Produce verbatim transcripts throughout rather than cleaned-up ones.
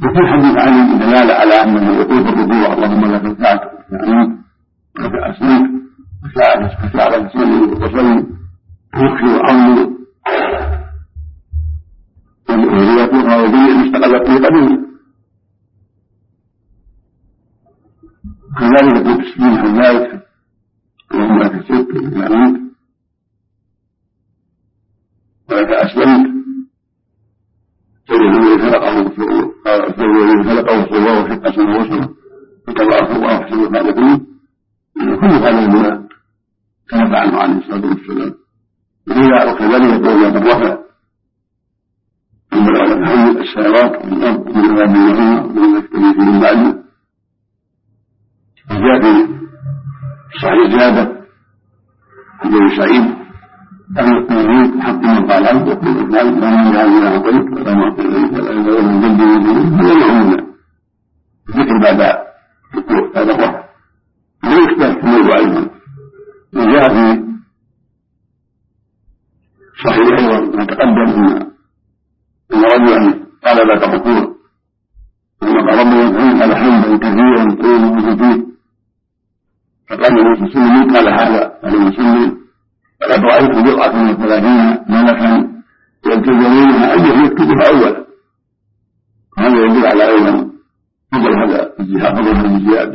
وفي حديث علي دلالة على أنه يقول في الركوع اللهم لك ركعت وأنت ولك أسلمت فشعر تسلم وتسلم يخشى وأمر وروايتها وبيع مستقلة في قبيل كذلك يقول تسليم حذائك اللهم لك الست وأنت ولك أسلمت الذي خلقه الذي خلقه الله وحق سنه وسنه وتبارك الله في سنه الخالقين كل هذا مما كان عنه عليه الصلاه والسلام وإذا وكذلك يقول يا من رفع ثم لا تحمل السماوات والارض ومن ما بينهما ومن يكتب من بعده وجاء في صحيح زياده عن سعيد أن التوحيد حق من قال عنه وكل إسلام لا من جعل الله طريق ولا معطي إليك ولا إله من جلد يده ولا يعلمنا ذكر بعد هذا الرفع لا يختلف الموضوع أيضا وجاء في صحيح أيضا ما تقدم أن رجلا قال لا تقول وقال ربنا قال حمدا كثيرا طيبا وكثير فقال النبي صلى الله عليه وسلم قال هذا عليه وسلم فقد رأيت بضعة من ثلاثين ملكا يلتزمونها أيهم يكتبها أولا هذا يدل على أيضا فضل هذا الجهاد فضل هذا الجهاد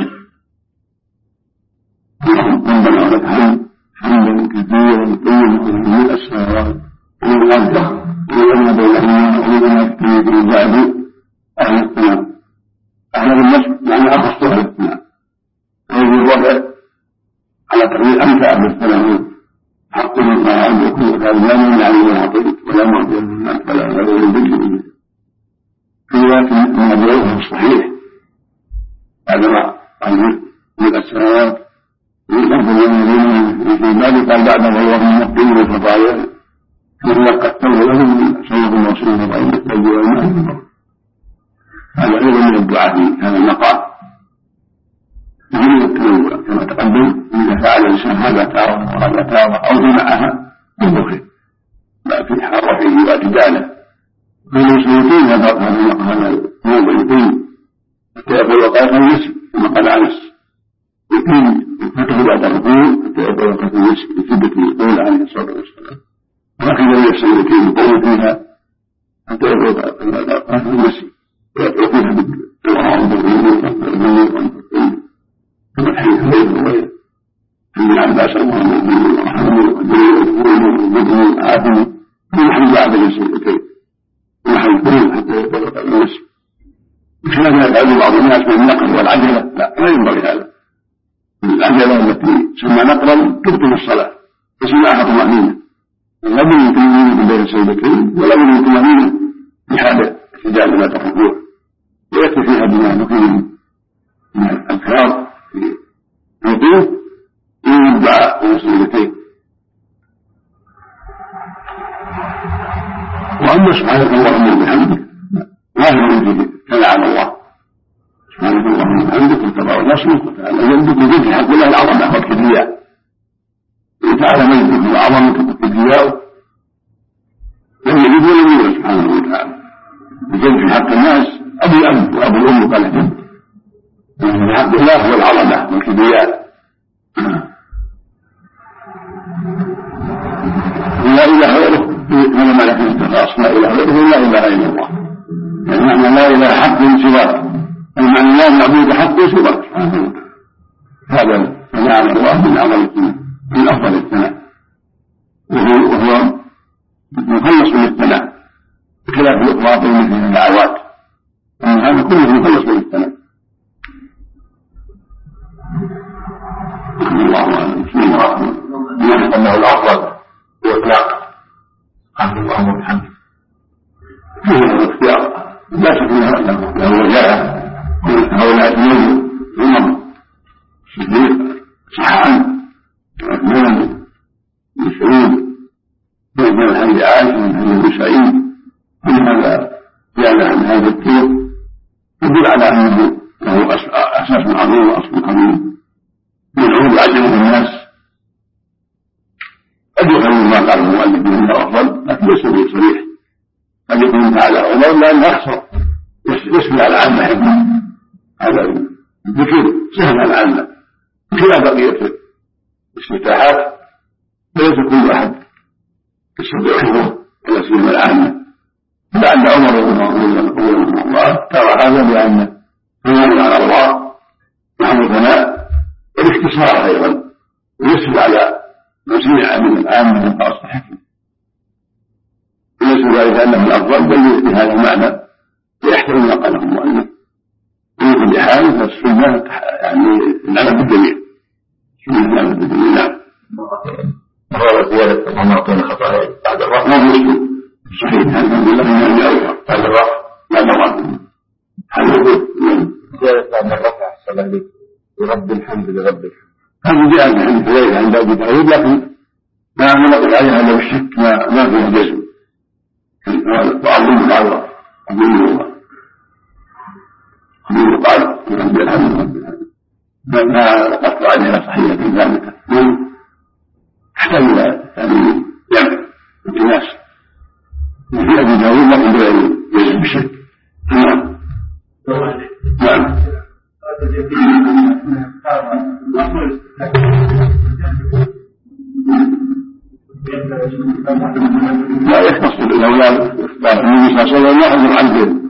ربنا ولك حمد حمدا كثيرا طيبا من السماوات ومن الأرض ومن بينهما ومن يكتب في الجهاد أهل السماء أهل النصب يعني أخص أهل السماء هذه الرفع على تقدير أمس أهل السماء حق ما أن يكون هذا لا من يعني من عطيت ولا معطي من أنت فلا هذا يدل به في رواية ما جاءه الصحيح هذا ما عن من السماوات من أفضل من في ذلك قال بعد الله من يقين الفضائل ثم قتل له من سيد الرسول فضائل الثلج والماء هذا أيضا من الدعاء في هذا المقام ومن التنوع كما تقدم إذا فعل الإنسان هذا تارة وهذا تارة أو جمعها يدخل ما في حرفه واعتداله فالمسلمين هذا هذا الموضع يقيم حتى يقول وقال النسب كما قال أنس يقيم فتح بعد الركوع حتى يقول وقال النسب لشدة القول عليه الصلاة والسلام وهكذا يحسن يقيم يقول فيها حتى يقول وقال النسب ويقول فيها بالدعاء والبرهان كما الحديث غير وغيره ابن عباس اللهم بن محمد وبن عاصم كل حديث بعد السيدتين ونحن كلهم حتى يتفق الناس وكان يفعل بعض الناس من النقل والعجله لا لا ينبغي هذا العجله التي سمى نقلا تبطل الصلاه وسماها طمانينه لا بد من طمانينه بين السيدتين ولا بد من طمانينه في حال احتجاج لا الركوع ويكفي فيها بما نقيم من الاذكار في الوقوف من الدعاء والسجدتين واما سبحانك اللهم وبحمدك ظاهر فيه كلا على الله سبحانك اللهم وبحمدك وتبارك اسمك وتعالى جدك وجدت حق الله العظمه والكبرياء وتعالى مجدك وعظمتك وكبرياءه لم يجد ولا يولد سبحانه وتعالى وجد في حق الناس ابو الاب وابو الام قال جد وفي حق الله هو العظمه والكبرياء لا اله غيره هذا ما لك استخلاص لا اله غيره لا اله الا الله يعني معنى لا اله حق سواك المعنى لا معبود حق سواك هذا ثناء الله من اعظم من افضل الثناء وهو, وهو مخلص للثناء بخلاف الاطلاق مثل الدعوات هذا كله مخلص للثناء الله اعلم بسم الله الرحمن الرحيم انه الافضل هو اطلاق عبد الله وبحمده فيه الاختيار لا شك له وجاء هؤلاء اثنين عمر الصديق صح عنه وعثمان مسعود من الحديث عائشه من حديث ابي سعيد من هذا جعل عن هذا الطرق يدل على انه له اساس عظيم واصل عظيم يدعو بعجله الناس قد يفهم ما قال المؤلف انه افضل لكن ليس به صريح قد يكون تعالى عمر لانه اخسر يسمع العامة حكمة. هذا الذكر سهل العامة بخلاف بقية الاستفتاحات فليس كل أحد يستطيع حفظه ولا سيما العامة. لعل عمر رضي الله ترى هذا بأن الثناء على الله مع الثناء والاختصار أيضا ويسهل على من سمع من العامة من قاصد حكمه، وليس ذلك أنه الأفضل بل بهذا المعنى ويحترم ما قاله المؤلف. في كل حال فالسنة يعني العمل بالجميع، السنة العمل بالجميع. نعم. مرة زيادة اللهم أعطينا خطايا بعد الرفع ما يسلم صحيح الحمد لله من الأول بعد الرفع بعد الرفع الحمد لله زيادة بعد الرفع صلى الله لرب الحمد لرب الحمد. هذا جاء من حديث حذيفة عند أبي داود لكن ما نطلق عليها إلا بالشك ما ما فيها جزم. وأظن العذر أظن الله أظن قال رب الحمد رب الحمد ما قطع عليها صحيحة ثابتة تحتاج إلى يعني جمع الناس وفي أبي داود لكن بغير جزم بالشك. نعم نعم لا يختص الأولاد إخبار النبي صلى الله عليه وسلم يحضر عن غيره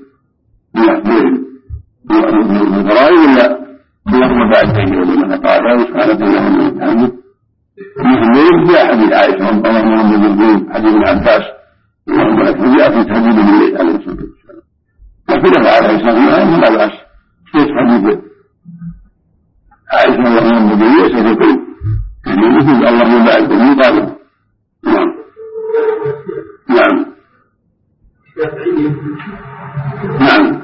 من الضرائب إلا بلغم بعد ذلك ومن قال سبحانه اللهم وبحمدك مثل ذلك جاء حديث عائشة اللهم رب الجنود حديث ابن عباس اللهم أكبر جاء في تهديد الليل عليه الصلاة والسلام فاختلف على الإسلام لا بأس كيف حديث عائشة اللهم رب الجنود سيقول يعني مثل اللهم بعد ذلك قال نعم نعم نعم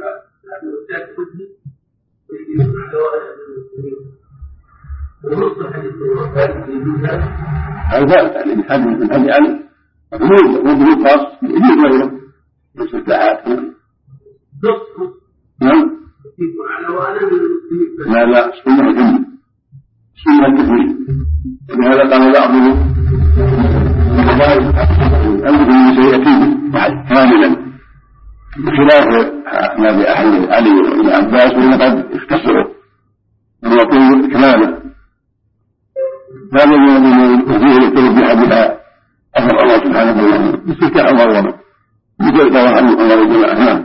هذا يعني من حد من حد علي مفروض مفروض خاص يجيب غيره مستعات. نعم لا لا سنة الجنة سنة التكوين ولهذا قال بعضهم أنه من سيأتيه كاملا بخلاف ما بأهل علي وابن عباس وقد اختصروا ويقول كماله هذا الذي فيه يكتب بحدها أمر الله سبحانه وتعالى باستفتاح الله بجلد عنه الله الجماعة. نعم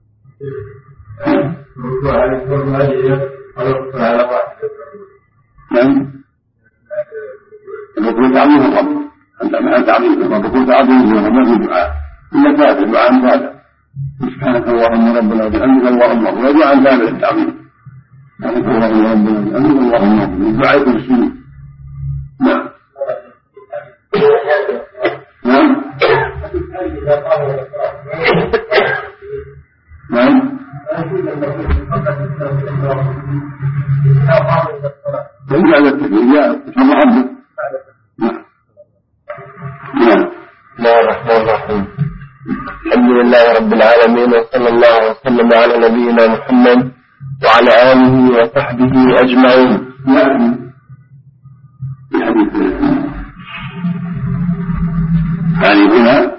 نعم يقول تعظيم الرب أنت مع تعظيم الرب يقول تعظيم الرب ما في دعاء إلا ثابت دعاء ثابت سبحانك اللهم ربنا وبحمدك اللهم اغفر ودعاء ثابت التعظيم سبحانك اللهم ربنا وبحمدك اللهم اغفر الدعاء كل سنة. نعم نعم نعم فإن هذا التكبير جاء تفضل عبده. نعم نعم. بسم الله الرحمن الرحيم. الحمد لله رب العالمين وصلى الله وسلم على نبينا محمد وعلى آله وصحبه أجمعين. نعم الحديث يعني هنا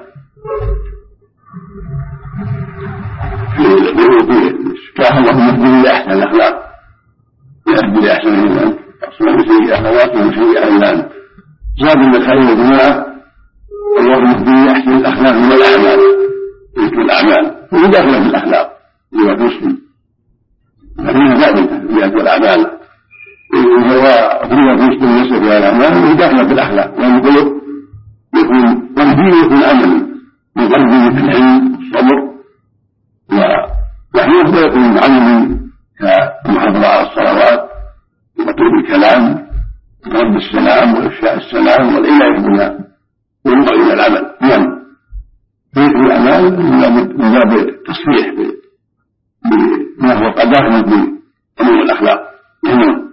في استفتاح اللهم اهدني لأحسن الأخلاق يهدي لأحسن الإيمان أصلا بسيء أخلاقه وسيء أعلام زاد من الخير والجماعة اللهم اهدني لأحسن الأخلاق من الأعمال ذكر الأعمال وداخل في الأخلاق لما تسلم ففيها ذلك بأدب الأعمال وفيها تسلم نفسه في الأعمال وداخل في الأخلاق لأن القلوب يكون والدين يكون عملي من قلبه في العلم والصبر وأحيانا يكون عملي كالمحافظة على الصلوات وطول الكلام ورد السلام وإفشاء السلام والعناية بما ينبغي من العمل. نعم ذكر الأعمال من باب التصريح بما هو قد داخل في أمور الأخلاق. نعم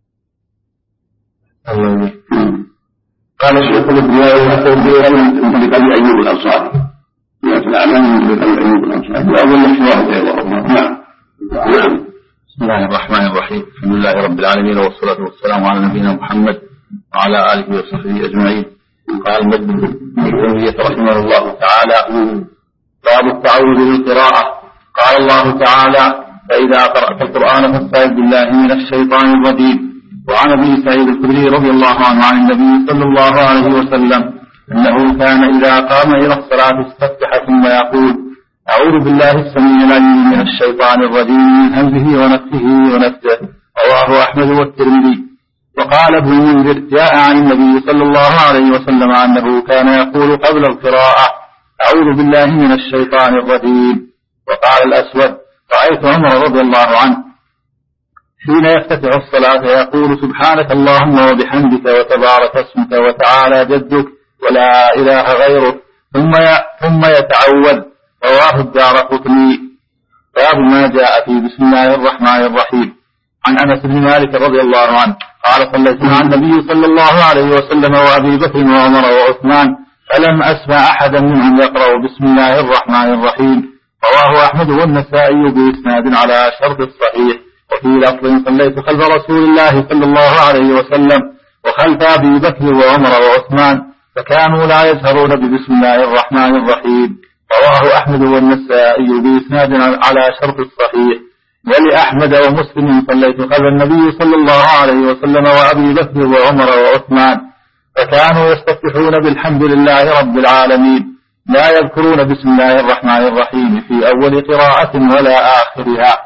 قال الشيخ الإسلام من طريق أيوب الأنصاري ذات الأعمال من طريق أيوب الأنصاري وأظن الشواهد أيضا. نعم نعم. بسم الله الرحمن الرحيم. الحمد لله رب العالمين والصلاة والسلام على نبينا محمد وعلى آله وصحبه أجمعين. قال المجد رحمه الله تعالى: باب التعوذ بالقراءة. قال الله تعالى: فإذا قرأت القرآن فاستعذ بالله من الشيطان الرجيم. وعن أبي سعيد الخدري رضي الله عنه عن النبي صلى الله عليه وسلم أنه كان إذا قام إلى الصلاة استفتح ثم يقول: أعوذ بالله السميع العليم من الشيطان الرجيم من همزه ونفخه ونفثه. رواه أحمد والترمذي. وقال ابن المنذر: جاء عن النبي صلى الله عليه وسلم أنه كان يقول قبل القراءة: أعوذ بالله من الشيطان الرجيم. وقال الأسود: رأيت عمر رضي الله عنه حين يفتتح الصلاة يقول: سبحانك اللهم وبحمدك وتبارك اسمك وتعالى جدك ولا إله غيرك، ثم ثم يتعوذ. رواه الدارقطني. باب ما جاء في بسم الله الرحمن الرحيم. عن أنس بن مالك رضي الله عنه قال: صليت مع النبي صلى الله عليه وسلم وأبي بكر وعمر وعثمان فلم أسمع أحدا منهم يقرأ بسم الله الرحمن الرحيم. رواه أحمد والنسائي بإسناد على شرط الصحيح. وفي لفظ: صليت خلف رسول الله صلى الله عليه وسلم وخلف أبي بكر وعمر وعثمان فكانوا لا يجهرون ببسم الله الرحمن الرحيم. رواه أحمد والنسائي بإسناد على شرط الصحيح. ولأحمد ومسلم: صليت خلف النبي صلى الله عليه وسلم وأبي بكر وعمر وعثمان فكانوا يستفتحون بالحمد لله رب العالمين لا يذكرون بسم الله الرحمن الرحيم في أول قراءة ولا آخرها.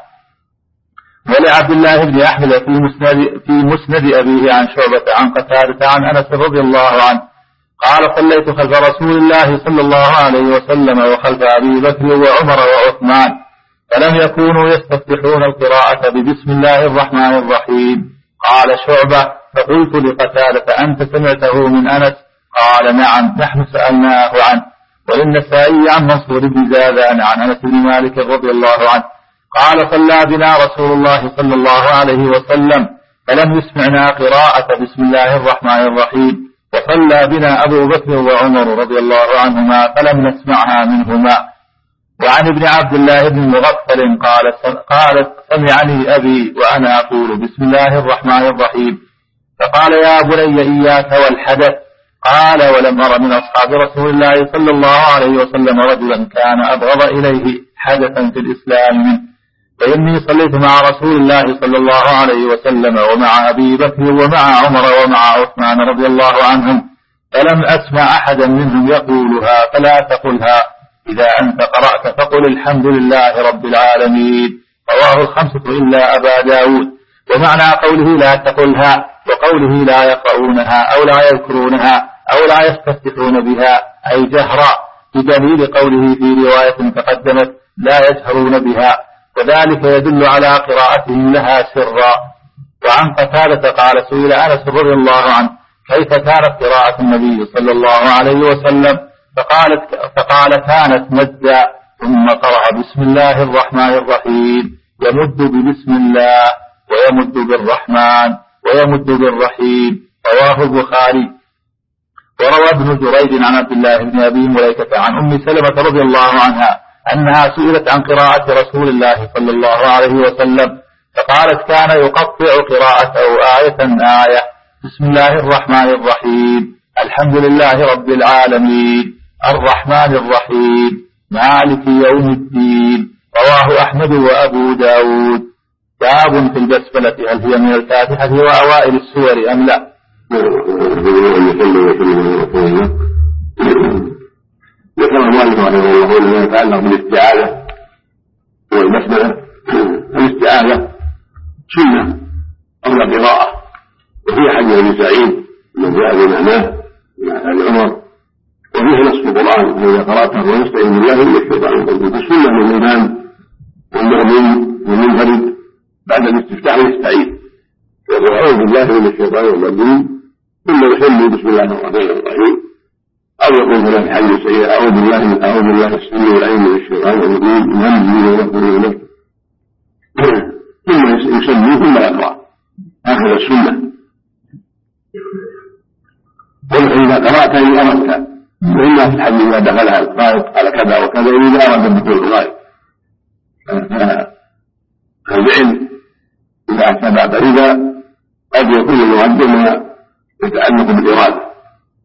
ولعبد الله بن أحمد في مسند, في مسند أبيه عن شعبة عن قتادة عن أنس رضي الله عنه قال: صليت خلف رسول الله صلى الله عليه وسلم وخلف أبي بكر وعمر وعثمان فلم يكونوا يستفتحون القراءة ببسم الله الرحمن الرحيم. قال شعبة: فقلت لقتادة: أنت سمعته من أنس؟ قال: نعم، نحن سألناه عنه. وللنسائي عن منصور بن زادان عن أنس بن مالك رضي الله عنه قال: صلى بنا رسول الله صلى الله عليه وسلم فلم يسمعنا قراءة بسم الله الرحمن الرحيم، وصلى بنا أبو بكر وعمر رضي الله عنهما فلم نسمعها منهما. وعن ابن عبد الله بن مغفل قال: قالت: سمعني أبي وأنا أقول بسم الله الرحمن الرحيم فقال: يا بني إياك والحدث. قال: ولم أر من أصحاب رسول الله صلى الله عليه وسلم رجلا كان أبغض إليه حدثا في الإسلام منه، فإني صليت مع رسول الله صلى الله عليه وسلم ومع أبي بكر ومع عمر ومع عثمان رضي الله عنهم فلم أسمع أحدا منهم يقولها، فلا تقلها. إذا أنت قرأت فقل الحمد لله رب العالمين. رواه الخمسة إلا أبا داود. ومعنى قوله لا تقلها وقوله لا يقرؤونها أو لا يذكرونها أو لا يستفتحون بها أي جهرا، بدليل قوله في رواية تقدمت: لا يجهرون بها، وذلك يدل على قراءتهم لها سرا. وعن قتادة قال: سئل أنس رضي الله عنه: كيف كانت قراءة النبي صلى الله عليه وسلم؟ فقالت فقال: كانت مدا ثم قرأ بسم الله الرحمن الرحيم، يمد ببسم الله ويمد بالرحمن ويمد بالرحيم. رواه البخاري. وروى ابن جريج عن عبد الله بن أبي مليكة عن أم سلمة رضي الله عنها أنها سئلت عن قراءة رسول الله صلى الله عليه وسلم فقالت: كان يقطع قراءته آية آية: بسم الله الرحمن الرحيم، الحمد لله رب العالمين، الرحمن الرحيم، مالك يوم الدين. رواه أحمد وأبو داود. باب في البسملة: هل هي من الفاتحة وأوائل السور أم لا؟ ذكر المؤلف رحمه الله ما يتعلق بالاستعاذة والبسملة. الاستعاذة سنة قبل قراءة، وفي حديث أبي سعيد من جاء بمعناه مع أبي عمر، وفيه نص القرآن: إذا قرأته ونستعين بالله من الشيطان الرجيم. السنة من الإمام والمؤمن والمنفرد بعد الاستفتاح يستعيذ يقول: أعوذ بالله من الشيطان الرجيم، ثم يسمي بسم الله الرحمن الرحيم، أو يقول في الحديث السيئة: أعوذ بالله أعوذ بالله السميع العليم من الشيطان الرجيم من همزه ونفخه ونفخه، ثم يسميه ثم يقرأ. هكذا السنة. وإذا قرأت إن أردت، فإنها في الحديث إذا دخلها الغائط على كذا وكذا إذا أراد دخول الغائط، فالفعل إذا اتبع فريدا قد يكون المؤدب ما يتعلق بالإرادة،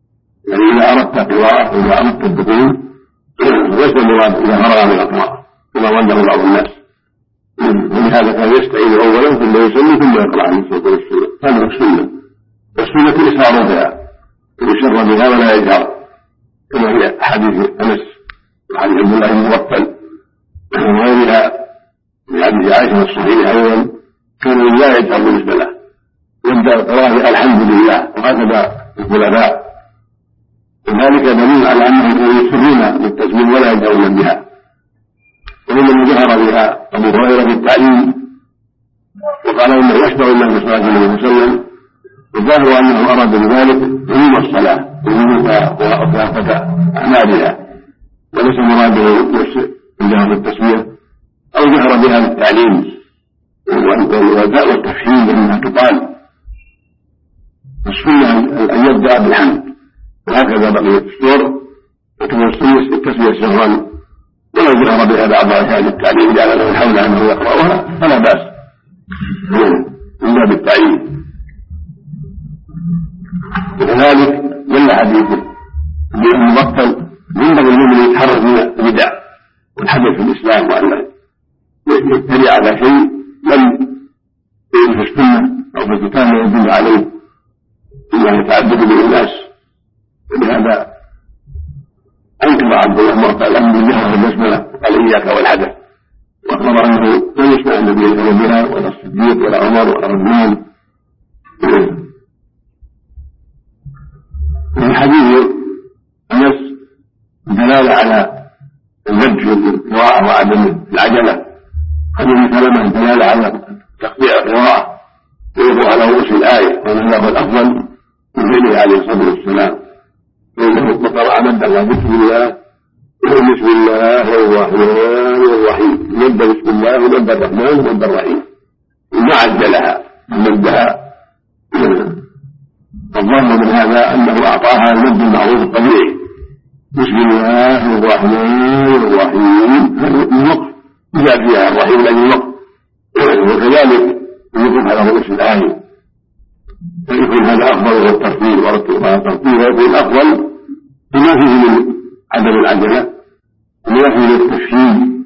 يعني إذا أردت قراءة وإذا أردت الدخول ليس المراد إذا فرغ من القراءة، كما ظنه بعض الناس، ولهذا كان يستعيذ اولا ثم يصلي ثم يقرا عن الصوت والسوره. هذا هو السنه، والسنه الاسرار بها ويسر بها ولا يجهر، كما هي حديث انس وحديث عبد الله بن مغفل وغيرها من حديث عائشه الصحيح ايضا، كان لا يجهر بالنسبه له، يبدا القراءه الحمد لله، وهكذا الخلفاء، وذلك دليل على انهم كانوا يسرون بالتسليم ولا يجهرون بها. ومن جهر بها ابو هريره بالتعليم وقال انه يشبع الله صلى الله عليه وسلم، وظاهر انه اراد بذلك عموم الصلاه وخافه اعمالها، وليس مراده الجهر بالتسميه او جهر بها بالتعليم والتفهيم انها تقال. السنه ان يبدا بالحمد، وهكذا بقيه السور، وتوسل التسميه سرا ولو جهر بها بعض اشياء التعليم جعل له الحول انه يقراها فلا باس من باب التعليم. وكذلك دل حديثه بالمبطل ينبغي المؤمن يتحرز من البدع والحدث في الاسلام، وان يتبع على شيء لم يكن في السنه او في الكتاب لا يدل عليه الا يتعبد به الناس. ولهذا انكر عبد الله مرضى الامر بالجهر بالبسمله قال اياك والحدث، واخبر انه لم يسمع النبي يدعو بها ولا الصديق ولا عمر ولا عثمان. من حديث انس دلاله على الوجه والقراءه وعدم العجله، حديث سلمه دلاله على تقطيع القراءه ويوضع على رؤوس الايه، وهذا هو الافضل من فعله عليه الصلاه والسلام، فانه قرأ مدا بسم الله بسم الله الرحمن الرحيم، مد بسم الله ومد الرحمن ومد الرحيم، وما عجلها مدها. الظاهر من هذا انه اعطاها المد المعروف الطبيعي بسم الله الرحمن الرحيم، الوقف جاء فيها الرحيم لان الوقف، وكذلك الوقوف على رؤوس الايه، فيكون هذا افضل من الترتيب، والترتيب يكون افضل بما فيه من عدم العجله وما فيه من التفهيم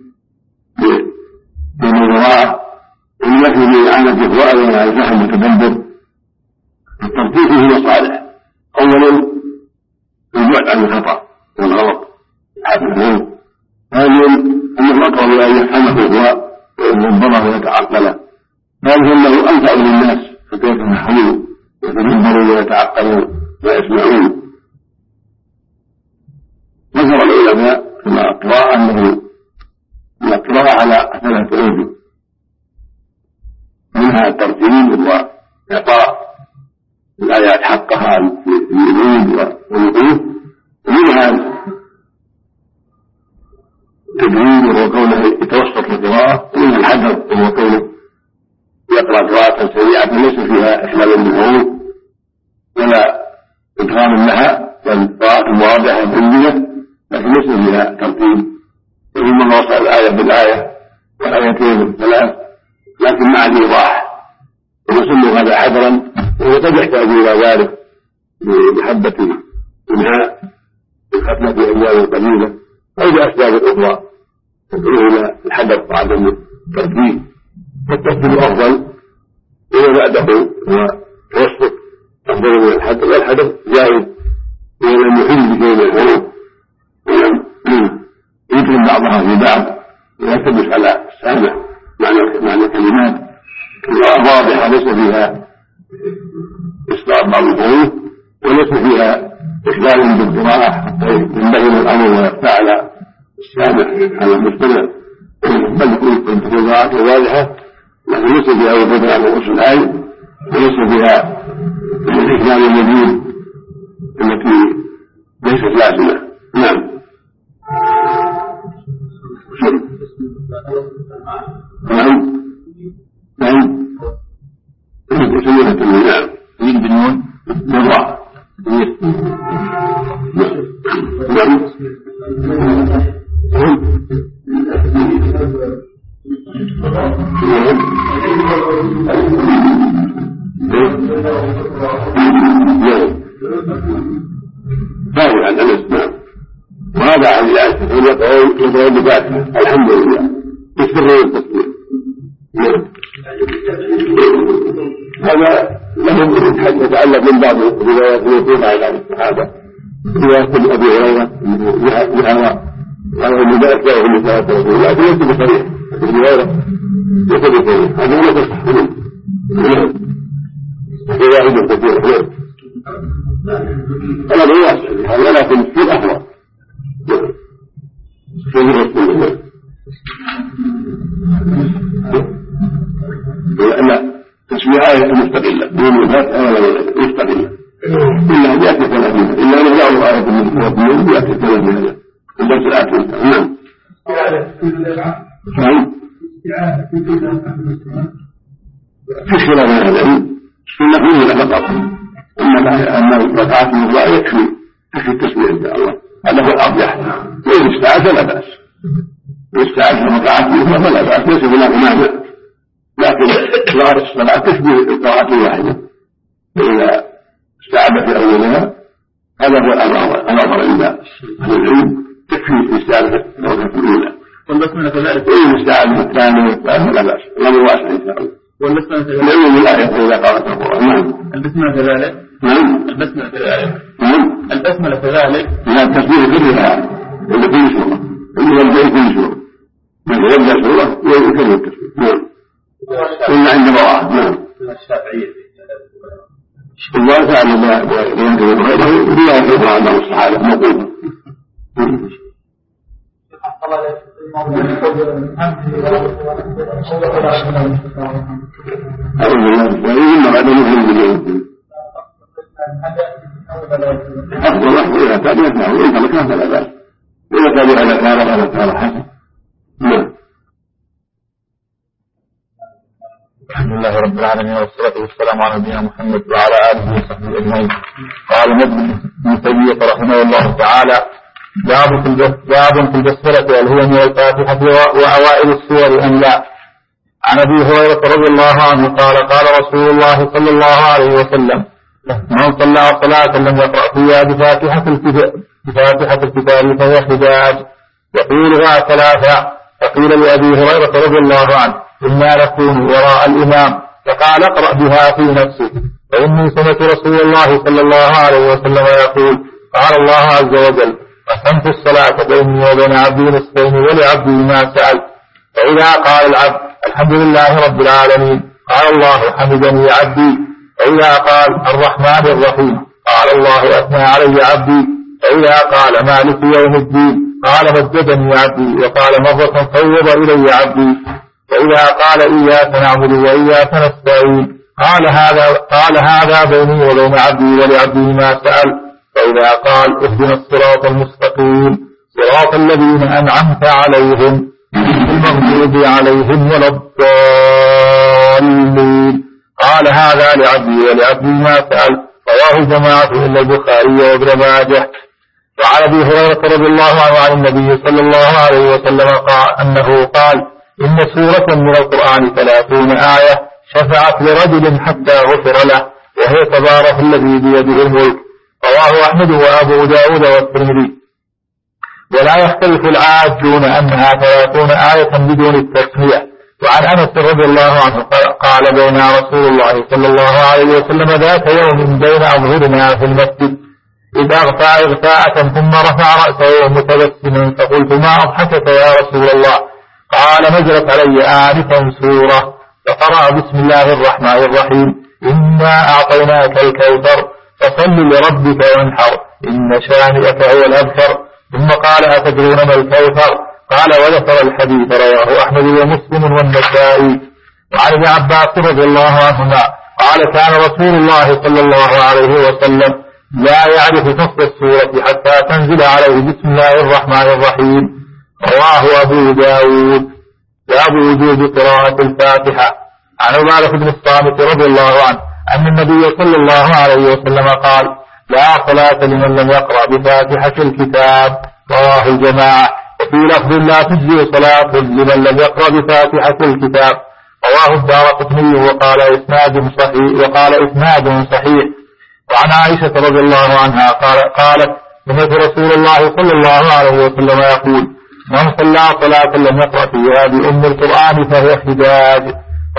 بالمراعاه وما فيه من اعانه اخواننا على الفهم والتدبر. الترتيب فيه مصالح، اولا البعد عن الخطا والغلط حافظ، ثانيا انه اقرب الى ان يفهمه هو ويتدبره ويتعقله، ثالثا انه انفع للناس حتى يتفهمون ويتدبرون ويتعقلون ويسمعون. ذكر العلماء كما القراءة أنه القراءة على ثلاثة أوجه، منها الترتيب وإعطاء الآيات حقها في الوجود والوقوف، ومنها التجويد وهو كونه يتوسط القراءة، ومنها الحذر وهو كونه يقرأ قراءة سريعة ليس فيها إخلال بالحروف ولا إدغام لها، بل قراءة واضحة بالنية لكن ليس فيها ترتيب، ثم وصل الآية بالآية والآيتين بالثلاث لكن مع الإيضاح، ونسمي هذا حذرا، وقد يحتاج إلى ذلك بمحبة منها الختمة في أيام قليلة أو بأسباب أخرى تدعو إلى الحذر وعدم الترتيب. فالترتيب أفضل، وما بعده هو توسط أفضل من الحذر، والحذر جائز ولم يحل بشيء من الحروف ولم يكرم بعضها في بعض ويلتبس على السامع معنى الكلمات واضحه ليس فيها اسقاط بعض الحروف وليس فيها اخلال بالقراءه حتى ينبغي الامر ويخفى على السامع على المستمع، بل يكون قراءه واضحه لكن ليس فيها وقوف على رؤوس الايه وليس فيها الاخلال الوجود التي ليست لازمه. نعم. نعم نعم سنة النعم يجب بالنون مرة نعم باوي عن الاسماء، وهذا عن الآية يقول يدعو بذاته الحمد لله هذا له يتعلق من بعض الروايات الوقوف على الصحابة رواية أبي هريرة بهذا وهو مجالس له من ثلاثة رسول لكن ليس بصريح أبي هريرة ليس بصريح هذا لا تصح منه رواية كثيرة أنا رواية هذا لكن في الأحوال في رسول الله لأن تسمية مستقلة دون وفاة مستقلة إلا أن يأتي ثلاثين إلا أن يدعوا آية من الرسول يأتي ثلاثين الدرس الآتي نعم نعم في خلاف هذا السنة فيه فقط أما الركعات من الله يكفي تكفي التسمية إن شاء الله هذا هو الأرجح وإن استعاذ فلا بأس إن استعاذ الركعات من فلا بأس ليس هناك مانع لكن ظاهر الصلاة تشبه القراءة الواحدة فإذا استعاذ في أولها هذا هو الأمر عند أهل العلم تكفي الاستعاذة في الركعة الأولى والبسملة كذلك وإن استعاذ في الثانية والثالثة فلا بأس الأمر واسع إن شاء الله والبسملة كذلك العلم بالآية إذا قرأت القرآن نعم البسملة كذلك نعم البسملة كذلك نعم البسملة كذلك لا التسبيح كلها ولا كل سورة اللي يبدأ كل سورة من يبدأ سورة يكرر التسبيح نعم إلا عند براءة نعم الله تعالى وينكر غيره بلا يكون عنده الصحابة موقوفة أعوذ بالله وإن بعد مثل بالله أفضل أفضل إذا كان يسمع وإن كان كان فلا بأس وإذا كان إذا كان فلا كان حسن نعم. الحمد لله رب العالمين والصلاة والسلام على نبينا محمد وعلى آله وصحبه أجمعين. قال ابن تيمية رحمه الله تعالى باب في البسملة هل هي من الفاتحة وأوائل السور أم لا؟ عن أبي هريرة رضي الله عنه قال قال رسول الله صلى الله عليه وسلم من صلى صلاة لم يقرأ فيها بفاتحة بفاتحة الكتاب فهي حجاج يقولها ثلاثة. فقيل لأبي هريرة رضي الله عنه إنا نكون وراء الإمام فقال اقرأ بها في نفسك فإني سمعت رسول الله صلى الله عليه وسلم يقول قال الله عز وجل قسمت الصلاة بيني وبين عبدي نصفين ولعبدي ما سأل. فإذا قال العبد الحمد لله رب العالمين قال الله حمدني عبدي. فإذا قال الرحمن الرحيم قال الله أثنى علي عبدي. فإذا قال مالك يوم الدين قال مجدني عبدي. وقال مرة فوض إلي عبدي. وإذا قال إياك نعبد وإياك نستعين قال هذا قال هذا بيني وبين عبدي ولعبدي ما سأل. فإذا قال اهدنا الصراط المستقيم صراط الذين أنعمت عليهم المغضوب عليهم ولا الضالين قال هذا لعبدي ولعبدي ما سأل. رواه جماعة إلا البخاري وابن ماجه. وعن أبي هريرة رضي الله عنه عن النبي صلى الله عليه وسلم قال أنه قال إن سورة من القرآن ثلاثون آية شفعت لرجل حتى غفر له وهي تبارك الذي بيده الملك. رواه أحمد وأبو داود والترمذي. ولا يختلف العاجون أنها ثلاثون آية بدون التسمية. وعن أنس رضي الله عنه قال بينا رسول الله صلى الله عليه وسلم ذات يوم بين أظهرنا في المسجد إذ أغفى إغفاءة ثم رفع رأسه متبسما فقلت ما أضحكك يا رسول الله؟ قال نزلت علي آنفا سورة فقرأ بسم الله الرحمن الرحيم إنا أعطيناك الكوثر فصل لربك وانحر إن شانئك هو الأبتر. ثم قال أتدرون ما الكوثر؟ قال وذكر الحديث. رواه أحمد ومسلم والنسائي. وعن ابن عباس رضي الله عنهما قال كان رسول الله صلى الله عليه وسلم لا يعرف فصل السورة حتى تنزل عليه بسم الله الرحمن الرحيم. رواه أبو داود. باب وجوب قراءة الفاتحة. عن عبادة بن الصامت رضي الله عنه أن النبي صلى الله عليه وسلم قال لا صلاة لمن لم يقرأ بفاتحة الكتاب. رواه الجماعة. وفي لفظ لا تجزي صلاة لمن لم يقرأ بفاتحة الكتاب. رواه الدارقطني وقال إسناد صحيح وقال إسناد صحيح. وعن عائشة رضي الله عنها قال قالت سمعت رسول الله صلى الله عليه وسلم يقول من صلى صلاة لم يقرأ فيها بأم القرآن فهي حجاج.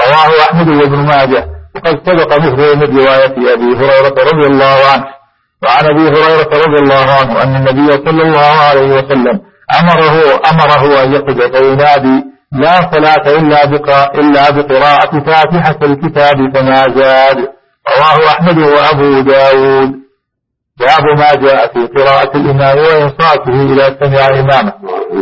رواه أحمد وابن ماجه. وقد سبق مثله من رواية أبي هريرة رضي الله عنه. وعن أبي هريرة رضي الله عنه أن النبي صلى الله عليه وسلم أمره أمره أن يقف وينادي: لا صلاة إلا إلا بقراءة فاتحة الكتاب فما زاد. رواه أحمد وأبو داود. باب ما جاء في قراءة الإمام وإنصاته إلى سمع إمامه.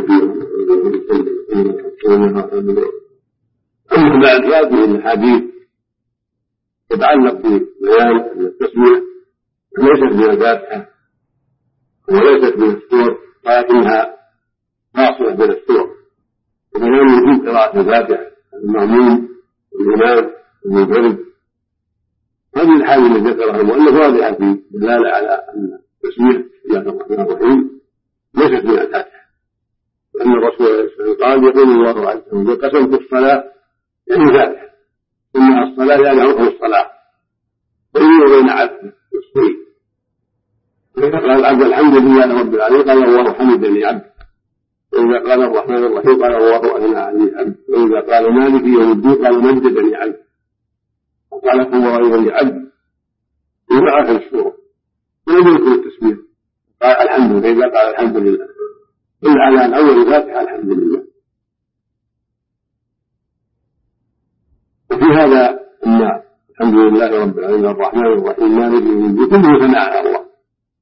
أما بعد، هذه الحديث تتعلق ببيان التسمية، ليست من الفاتحة وليست من السور، ولكنها خاصة من السور، وبيان وجوب قراءة الفاتحة المأموم والإمام والمنفرد. هذه الحال التي ذكرها المؤلف واضحة في دلالة على أن التسمية بسم الله الرحمن الرحيم ليست من الفاتحة، لأن الرسول عليه الصلاة والسلام قال: يقول الله عز وجل: قسمت الصلاة يعني فاتحة، إنها الصلاة يعني ركن الصلاة، بيني وبين عبدي يصلي. فإذا قال العبد الحمد لله رب العالمين قال: الله حمدني عبد. وإذا قال الرحمن الرحيم قال: الله أثنى علي عبد. وإذا قال مالك يوم الدين قال: مجدني عبد. وقال: هو أيضا عبد. إلى آخر السورة ولم يذكر التسمية، قال الحمد لله. إذا قال الحمد لله إلا على أن أول الفاتحة الحمد لله. وفي هذا أن الحمد لله رب العالمين الرحمن الرحيم مالك يوم الدين كله ثناء على الله.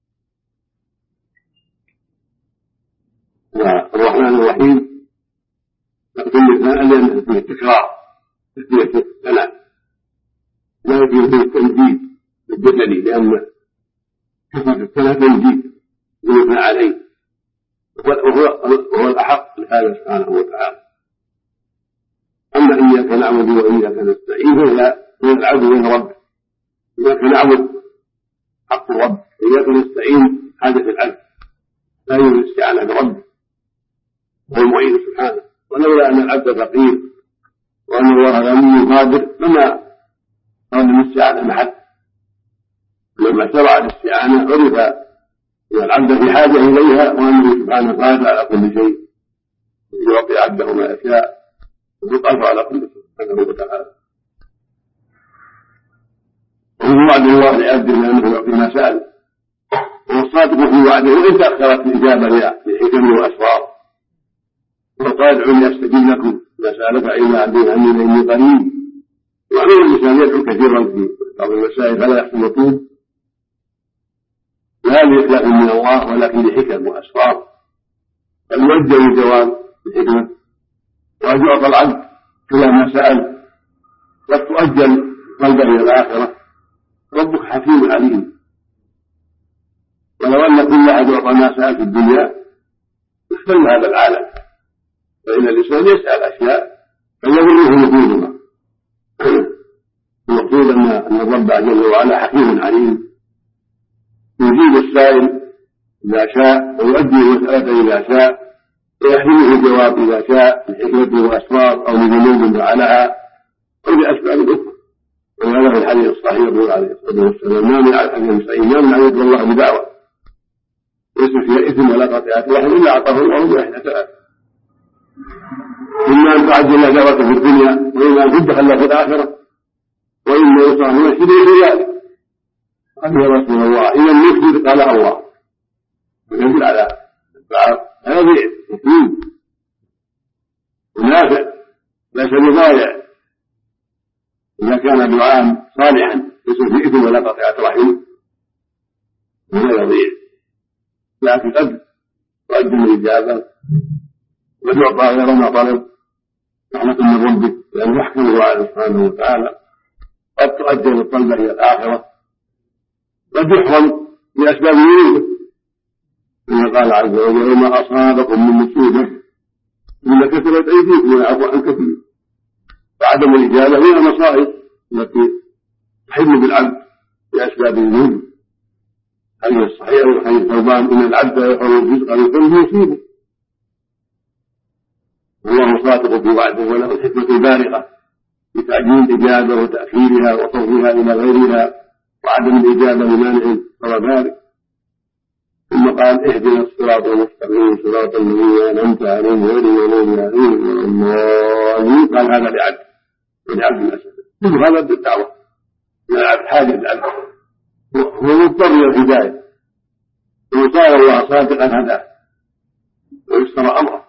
والرحمن الرحيم كل ثناء لأنه فيه التكرار، فيه الثناء، لا يجوز فيه التمجيد بالجدلي، لأن كثرة الثناء تمجيد يثنى عليه، وهو الأحق لهذا سبحانه وتعالى. أما إياك نعبد وإياك نستعين فهي هو العبد بين رب. إياك نعبد حق الرب، إياك نستعين حاجة العبد، لا يوجد الاستعانة برب هو المعين سبحانه. ولولا أن العبد فقير وأن الله غني قادر لما أراد الاستعانة محل. لما شرع الاستعانة عرف أن العبد في حاجة إليها، وأنه سبحانه قادر على كل شيء، يعطي عبده ما يشاء ويقف على كل شيء سبحانه وتعالى. وهو وعد الله لعبده لأنه يعطي ما سأل، والصادق في وعده وإن تأخرت الإجابة لحكمه وأسراره. وقال: ادعوني أستجيب لكم، ما سألك إلا عبدي عني فإني قريب. وأمر الإنسان يدعو كثيرا في بعض المسائل فلا يحصل مطلوب، لا لإخلاف من الله ولكن لحكم وأسرار، بل يوجه الجواب بحكمة، وأن يعطى العبد كل ما سأل، وتؤجل قلبه إلى الآخرة. ربك حكيم عليم، ولو أن كل أحد يعطى ما سأل في الدنيا اختل هذا العالم، فإن الإنسان يسأل أشياء فيظنه وجودها. المقصود أن الرب جل وعلا حكيم عليم، يجيب السائل إذا شاء ويؤدي المسألة إذا شاء، ويحرمه الجواب إذا شاء لحكمته وأسرار أو لذنوب فعلها أو لأسباب أخرى. وهذا في الحديث الصحيح يقول عليه الصلاة والسلام: ما من أحد يسعين ما من أن يدعو الله بدعوة ليس فيها إثم ولا قطيعة رحم إلا أعطاه الله بإحدى ثلاث: إما أن تعجل دعوته في الدنيا، وإما أن تدخل في الآخرة، وإما يصاب مسجد في ذلك. قال: يا رسول الله إذا المسجد قال الله، ويدل على الدعاء هذا مفيد ونافع ليس بضايع إذا كان دعاء صالحا ليس فيه إثم ولا قطيعة رحم ولا يضيع، لكن قد تؤجل الإجابة ويعطى غير ما طلب رحمة من ربك، لأنه يحكمه على سبحانه وتعالى. قد تؤجل الطلب إلى الآخرة، قد يحرم بأسباب وجوده، كما قال عز وجل: وما أصابكم من مصيبة إلا كثرت أيديكم ويعفو عن كثير. فعدم الإجابة هي المصائب التي تحل بالعبد بأسباب الوجود. حديث الصحيح وحديث ثوبان: إن العبد يحرم الرزق لكل مصيبة. والله صادق في وعده، وله الحكمة البالغة في تعجيل الإجابة وتأخيرها وصرفها إلى غيرها، وعدم الإجابة لمانع قضى ذلك. ثم قال: اهدنا الصراط المستقيم صراط الذين أنعمت عليهم غير المغضوب عليهم ولا الضالين. قال هذا لعبد ولعبد الأسد كل هذا بالدعوة من العبد حاجة العبد هو مضطر إلى الهداية ومن صار الله صادقا هداه ويسر أمره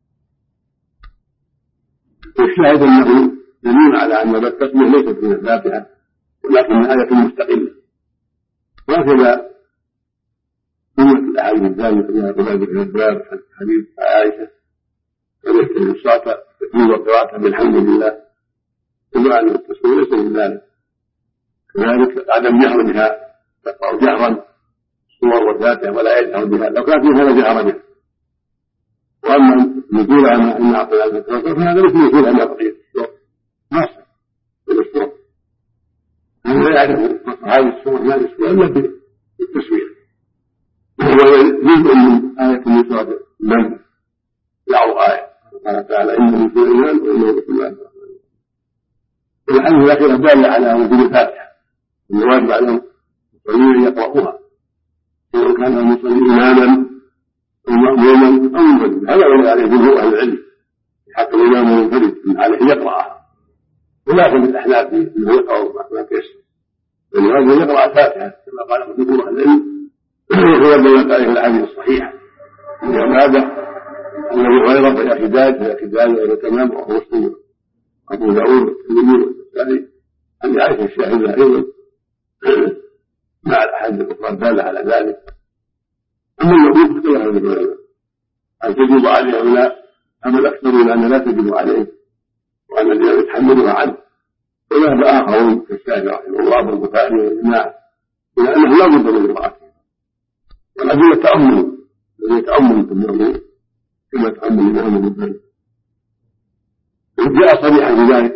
والشاهد أنه دليل على أن التسمية ليست من الفاتحة ولكن آية مستقلة وهكذا سنة الأحاديث الثانية فيها قبائل بن الباب حديث عائشة ونحن الصلاة تكون وقراءتها بالحمد لله كما أن التسمية ليس من ذلك كذلك عدم جهر بها تقرأ جهرا الصور والفاتحة ولا يجهر بها لو كان فيها لجهر بها وأما نزول عن أن أعطينا التوكل فهذا مثل نزول عن بقية الصور خاصة بالصور هذا لا يعرف هذه الصور لا يسوى إلا بالتسوية وهو جزء من آية من سورة المن يعرض آية قال تعالى إنه في الإيمان وإنه في الإيمان والحديث الأخيرة دالة على وجود الفاتحة أن الواجب عليهم المصلين يقرؤوها سواء كان المصلي إماما أو مأموما أو منفردا هذا الذي عليه جمهور أهل العلم حتى الإمام منفرد عليه يقرأها ولكن الأحناف أنه يقرأ ما تيسر ولهذا يقرأ الفاتحة كما قال جمهور أهل العلم هو الذي عليه الأحاديث الصحيحة من هذا أن أبي هريرة فيا خداج فيا خداج وإلى تمام وهو مسلم أبو داود والترمذي والنسائي أن عائشة الشاهدة أيضا مع الأحاديث الأخرى الدالة على ذلك. أما الموجود اختلف أهل العلم هل تجب عليه أو لا؟ أما الأكثرون أن لا تجب عليه وأن الذين يتحملها عنه وذهب آخرون كالشافعي رحمه الله والبخاري والجماعة إلى أنه لا بد من امرأته والأدلة تأمل الذي يتأمل في المأمور كما تأمل الإمام المنفرد جاء صريحا في ذلك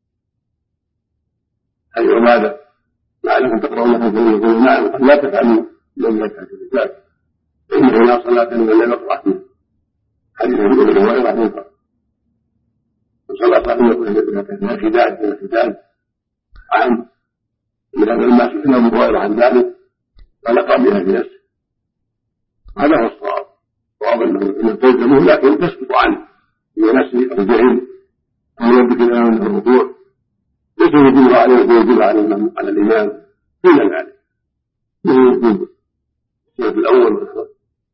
أي عبادة لعلكم تقرؤون فانظروا يقولون نعم قد لا تفعلوا لم يفعل الكتاب إنه لا صلاة لمن لم يقرأ فيه حديث ابن هريرة منكر وصلاة صاحبه يقول من الخداج من الخداج عام لهذا لما سئل ابو هريرة عن ذلك فلقى بها في نفسه هذا هو الصواب صواب انه تلزمه لكن تسقط عنه بنفسه او جهل او يدرك الامام من الركوع ليس يجب عليه ويجب على الامام الا ذلك يجب الشيء الاول والثاني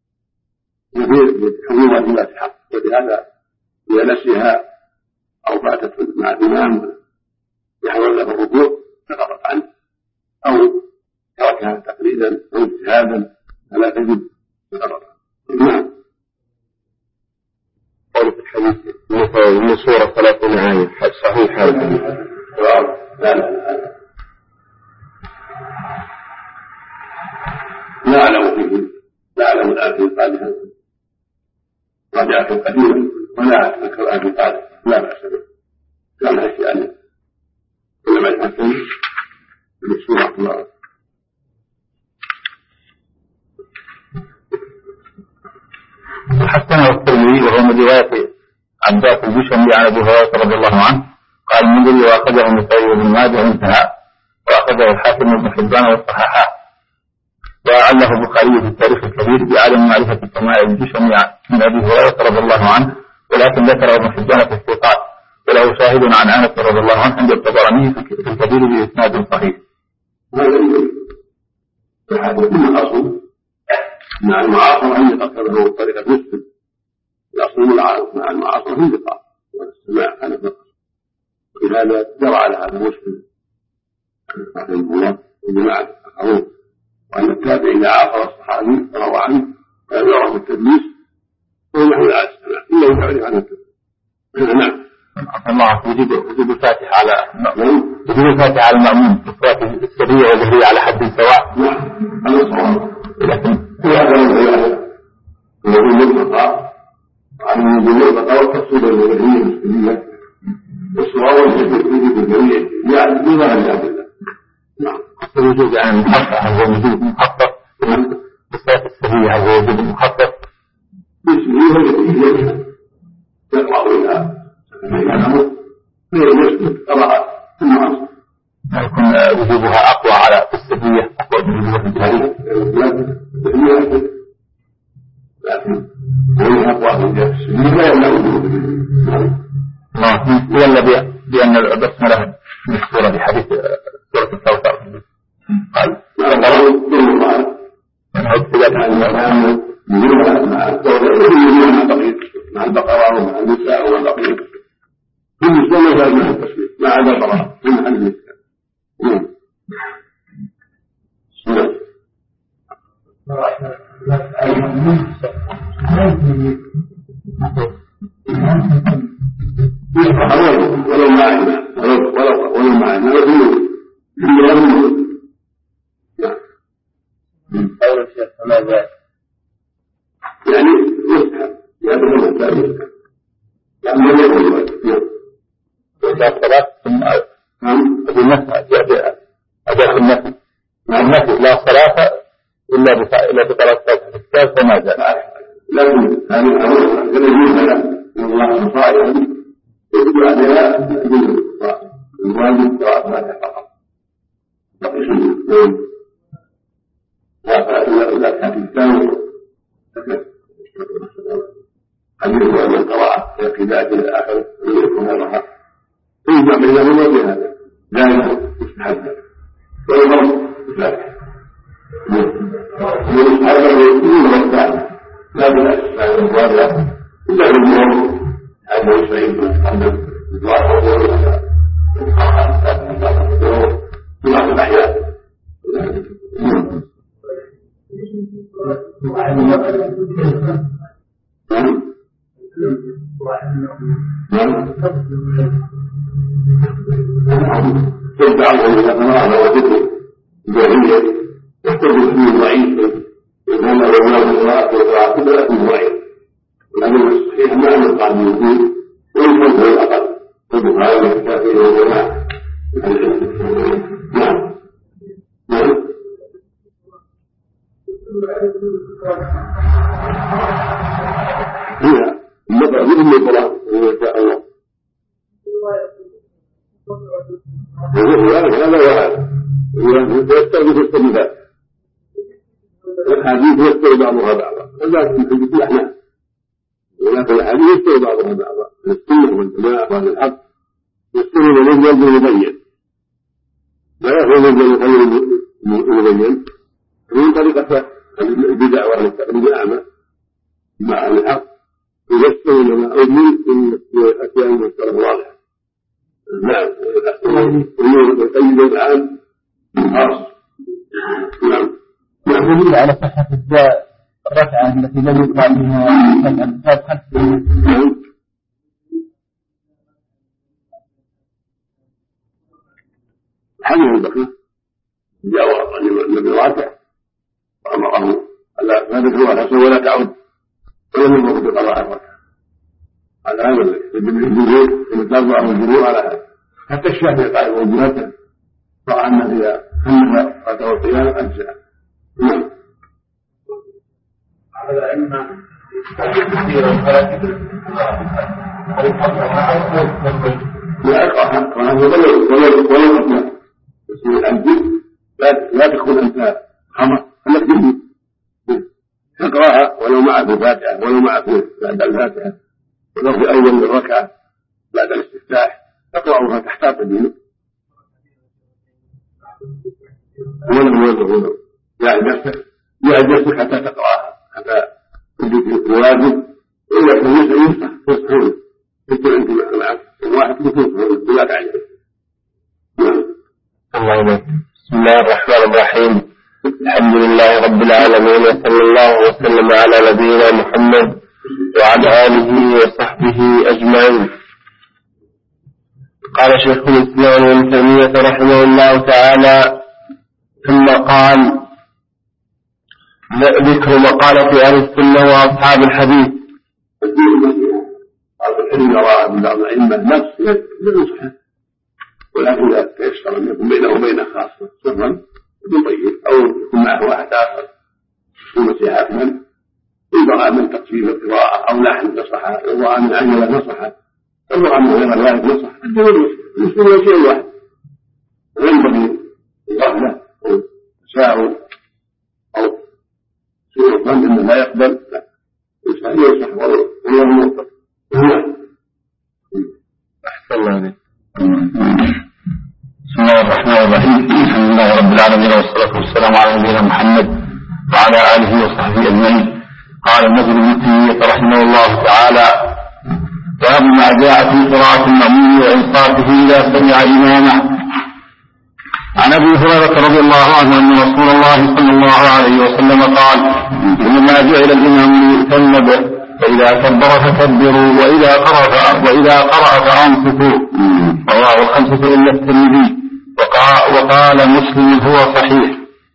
يجب حمولها الفاتحه ولهذا اذا نسيها او فاتت مع الامام يحضر له الركوع سقطت عنه او تركها تقليدا او اجتهادا فلا تجب سقطت نعم. قول في الحديث من سورة ثلاثين آية صحيح هذا لا لا لا أعلم فيه لا أعلم الآن في القادمة رجعت قديما ولا أتذكر الآن في القادمة لا بأس به كان أشياء إنما يحسن من سورة الله. حسنه الترمذي وهو من رواية عباس الجشمي عن أبي هريرة رضي الله عنه قال المنذري وأخذه النسائي وابن ماجه وانتهى وأخذه الحاكم وابن حبان والصحاحة وعله البخاري في التاريخ الكبير بعدم معرفة سماع الجشمي من أبي هريرة رضي الله عنه ولكن ذكر ابن حبان في الثقات وله شاهد عن أنس رضي الله عنه عند الطبراني في الكبير بإسناد صحيح. هذا كل الأصل مع المعاصرة أن يقصده طريقة مسلم الأصل مع المعاصرة في اللقاء والاستماع على الفقه ولهذا جرى على هذا مسلم رحمه الله وجماعة آخرون وأن التابع إذا عاصر الصحابي روى عنه فلم يره التدليس فهو نحو على السماع إلا يعرف عنه التدليس. نعم. الله وجود وجود الفاتحة على وجود الفاتحة على المأمون في الصلاة السرية والجهرية على حد سواء. نعم هذا صواب. لكن في هذا الوجه الذي يلتقى عن الجمهور والتفصيل الوجهية المسلمية والصواب والجهرية الجميع يعني بظاهر الأدلة. نعم. وجود يعني محقق هو وجود محقق في الصلاة السرية هو وجود محقق. باسمه الجهرية يقرأ إلى الأمر غير مسلم قرأ ثم أصل يكون وجودها أقوى على السرية أقوى من وجودها الجهرية لكن هي أقوى من السرية لا يمنع وجودها هو الذي بأن البسملة السورة بحديث سورة الكوثر قال مع البقرة ومع النساء والبقية كل سنة زاد مع التسليم ما عدا البقرة في محل النساء. ولو معنا ولو ولو ولو معنا قول الشيخ فما ذاك يعني يسحب يأبه الإنسان يسحب يعني لا يقول وإذا صلاة ثم أبو النفع أداء النفع النفع لا صلاة إلا إلا بثلاث أشخاص فما ذاك. لكن هذه الأمور الذي هذا الله صائم يجب عليها أجل الواجب قراءة فاتحة فقط إذا كان الإنسان حديث أن القراءة في ذات الآخر يكون هذا يجمع بينهما بهذا لا يستحب والأمر ذلك هذا يكون مرتاح لا بالأسفل الواضح إلا بالنور هذا يسعيد محمد الله وقوله في بعض الأحيان تدعوه إلى مناعة وذكر جاهلية يحتاج فيه ضعيف إنما لو لا قراءة وقراءة كلها تكون ضعيف ولكن الصحيح ما أن القاعدة يكون ويكون هو الأقل والبخاري والشافعي والجماعة نعم نعم هي المبعث من القرآن وما شاء الله هذا وهذا ويستخدم السنبات الحديث يستوي بعضها بعضا ولكن الحديث الأحناف ولكن الحديث يستوي بعضها بعضا السنة والجماعة وهذا الحق يستوي من يجب المبين لا يأخذ من غير المبين من طريقة البدع والتقليد الأعمى مع الحق يستوي لما أؤمن من الأشياء المشتركة واضحة. نعم ويقيد الآن خاص. نعم دليل على صحة الركعة التي لم يقرأ بها الأذكار خلف حديث البخيل جاء عن النبي راكع وأمره ألا تدخل على سوى ولا تعود ولم يمر بقضاء الركعة على هذا الجمهور المتابعة والجمهور على هذا حتى الشافعي قال وجهته رأى أن إذا خلف ركعة القيام أجزاء. نعم على أن كثيرا فلا تدرك لا أقرأها وأنه ولو ولو أبنى بسم العبد لا تكون أنت خمر أنك جديد تقرأها ولو معك فاتحة ولو معك بعد الفاتحة ولو في أول الركعة بعد الاستفتاح تقرأها تحتاط دينك ولو ولو يعني نفسك يعني نفسك حتى تقرأها حتى تجد الواجب إلا كان ينفع تصحون تكون أنت معك واحد يكون بلا تعجب. الله يبارك. بسم الله الرحمن الرحيم. الحمد لله رب العالمين وصلى الله وسلم على نبينا محمد وعلى آله وصحبه أجمعين. قال شيخ الإسلام ابن تيمية رحمه الله تعالى ثم قال ذكر مقالة أهل السنة وأصحاب الحديث. الحديث يرى من بعض الأئمة نفس ينصحه ولكن إذا تيسر أن يكون بينه وبينه خاصة سرا يكون طيب أو يكون معه واحد آخر يكون مسيح أكمل إن رأى من تقسيم القراءة أو لحن نصحه إن رأى من عجلة نصحه إن رأى من غير ذلك نصحه المسلم شيء واحد وينبغي الغفلة أو تساهل أو سوء الظن أنه لا يقبل لا يصح والله موفق. أحسن الله عليك. الرحمن الرحيم. الحمد لله رب العالمين والصلاة والسلام على نبينا محمد وعلى آله وصحبه أجمعين. قال النبي ابن تيمية رحمه الله تعالى: باب ما جاء في قراءة المأموم وإنصافه إذا سمع إمامه. عن أبي هريرة رضي الله عنه أن رسول الله صلى الله عليه وسلم قال: إنما جعل الإمام ليؤتم به، فإذا كبر فكبروا، وإذا قرأ وإذا قرأ فأنصتوا. رواه الخمسة إلا الترمذي. وقال مسلم هو صحيح.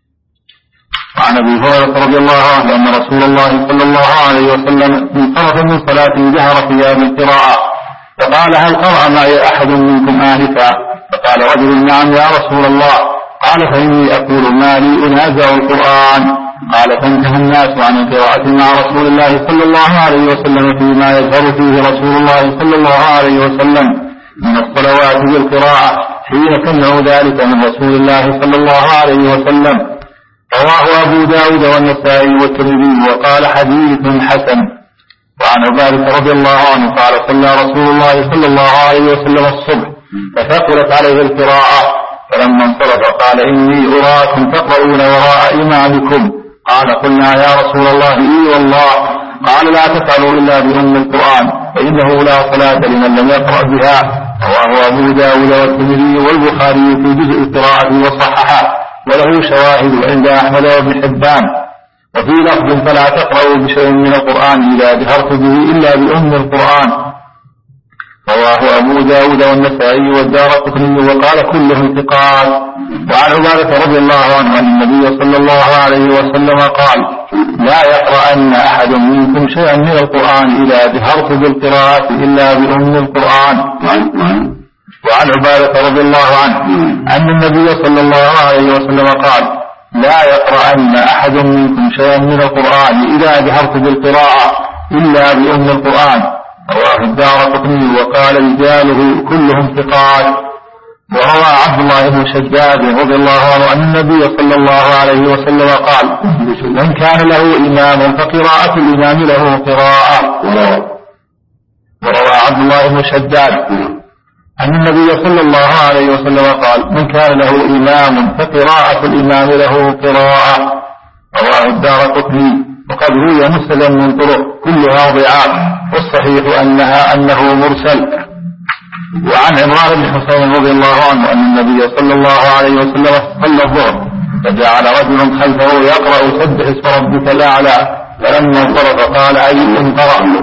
وعن أبي هريرة رضي الله عنه أن رسول الله صلى الله عليه وسلم انصرف من صلاة جهر فيها بالقراءة، فقال: هل قرأ معي أحد منكم آنفا؟ فقال رجل: نعم يا رسول الله. قال: فإني أقول ما لي أنازع القرآن. قال: فانتهى الناس عن القراءة مع رسول الله صلى الله عليه وسلم فيما يظهر فيه رسول الله صلى الله عليه وسلم من الصلوات بالقراءة حين سمعوا ذلك من رسول الله صلى الله عليه وسلم. رواه أبو داود والنسائي والترمذي وقال: حديث حسن. وعن عبادة رضي الله عنه قال: صلى رسول الله صلى الله عليه وسلم الصبح فثقلت عليه القراءة، فلما انصرف قال: إني أراكم تقرؤون وراء إمامكم. قال: قلنا يا رسول الله: إي والله. قال: لا تفعلوا إلا بأم القرآن، فإنه لا صلاة لمن لم يقرأ بها. رواه أبو داود والترمذي والبخاري في جزء القراءة وصححه، وله شواهد عند أحمد وابن حبان. وفي لفظ: فلا تقرأوا بشيء من القرآن إذا جهرت به إلا بأم القرآن. رواه أبو داود والنسائي والدارقطني وقال: كلهم ثقات. وعن عبادة رضي الله عنه أن النبي صلى الله عليه وسلم قال: لا يقرأن أحد منكم شيئا من القرآن إذا جهرت بالقراءة إلا بأم القرآن. وعن عبادة رضي الله عنه أن النبي صلى الله عليه وسلم قال: لا يقرأن أحد منكم شيئا من القرآن إذا جهرت بالقراءة إلا بأم القرآن. رواه الدارقطني وقال: رجاله كلهم ثقات. وروى عبد الله بن شداد رضي الله عنه أن النبي صلى الله عليه وسلم قال: من كان له إمام فقراءة الإمام له قراءة. وروى عبد الله بن شداد أن النبي صلى الله عليه وسلم قال: من كان له إمام فقراءة الإمام له قراءة. رواه الدارقطني. وقد روي مسلم من طرق كلها ضعاف، والصحيح أنها أنه مرسل. وعن عمران بن حسين رضي الله عنه أن النبي صلى الله عليه وسلم صلى الظهر فجعل رجل خلفه يقرأ سبح اسم ربك الأعلى، فلما انصرف قال: أيكم قرأ؟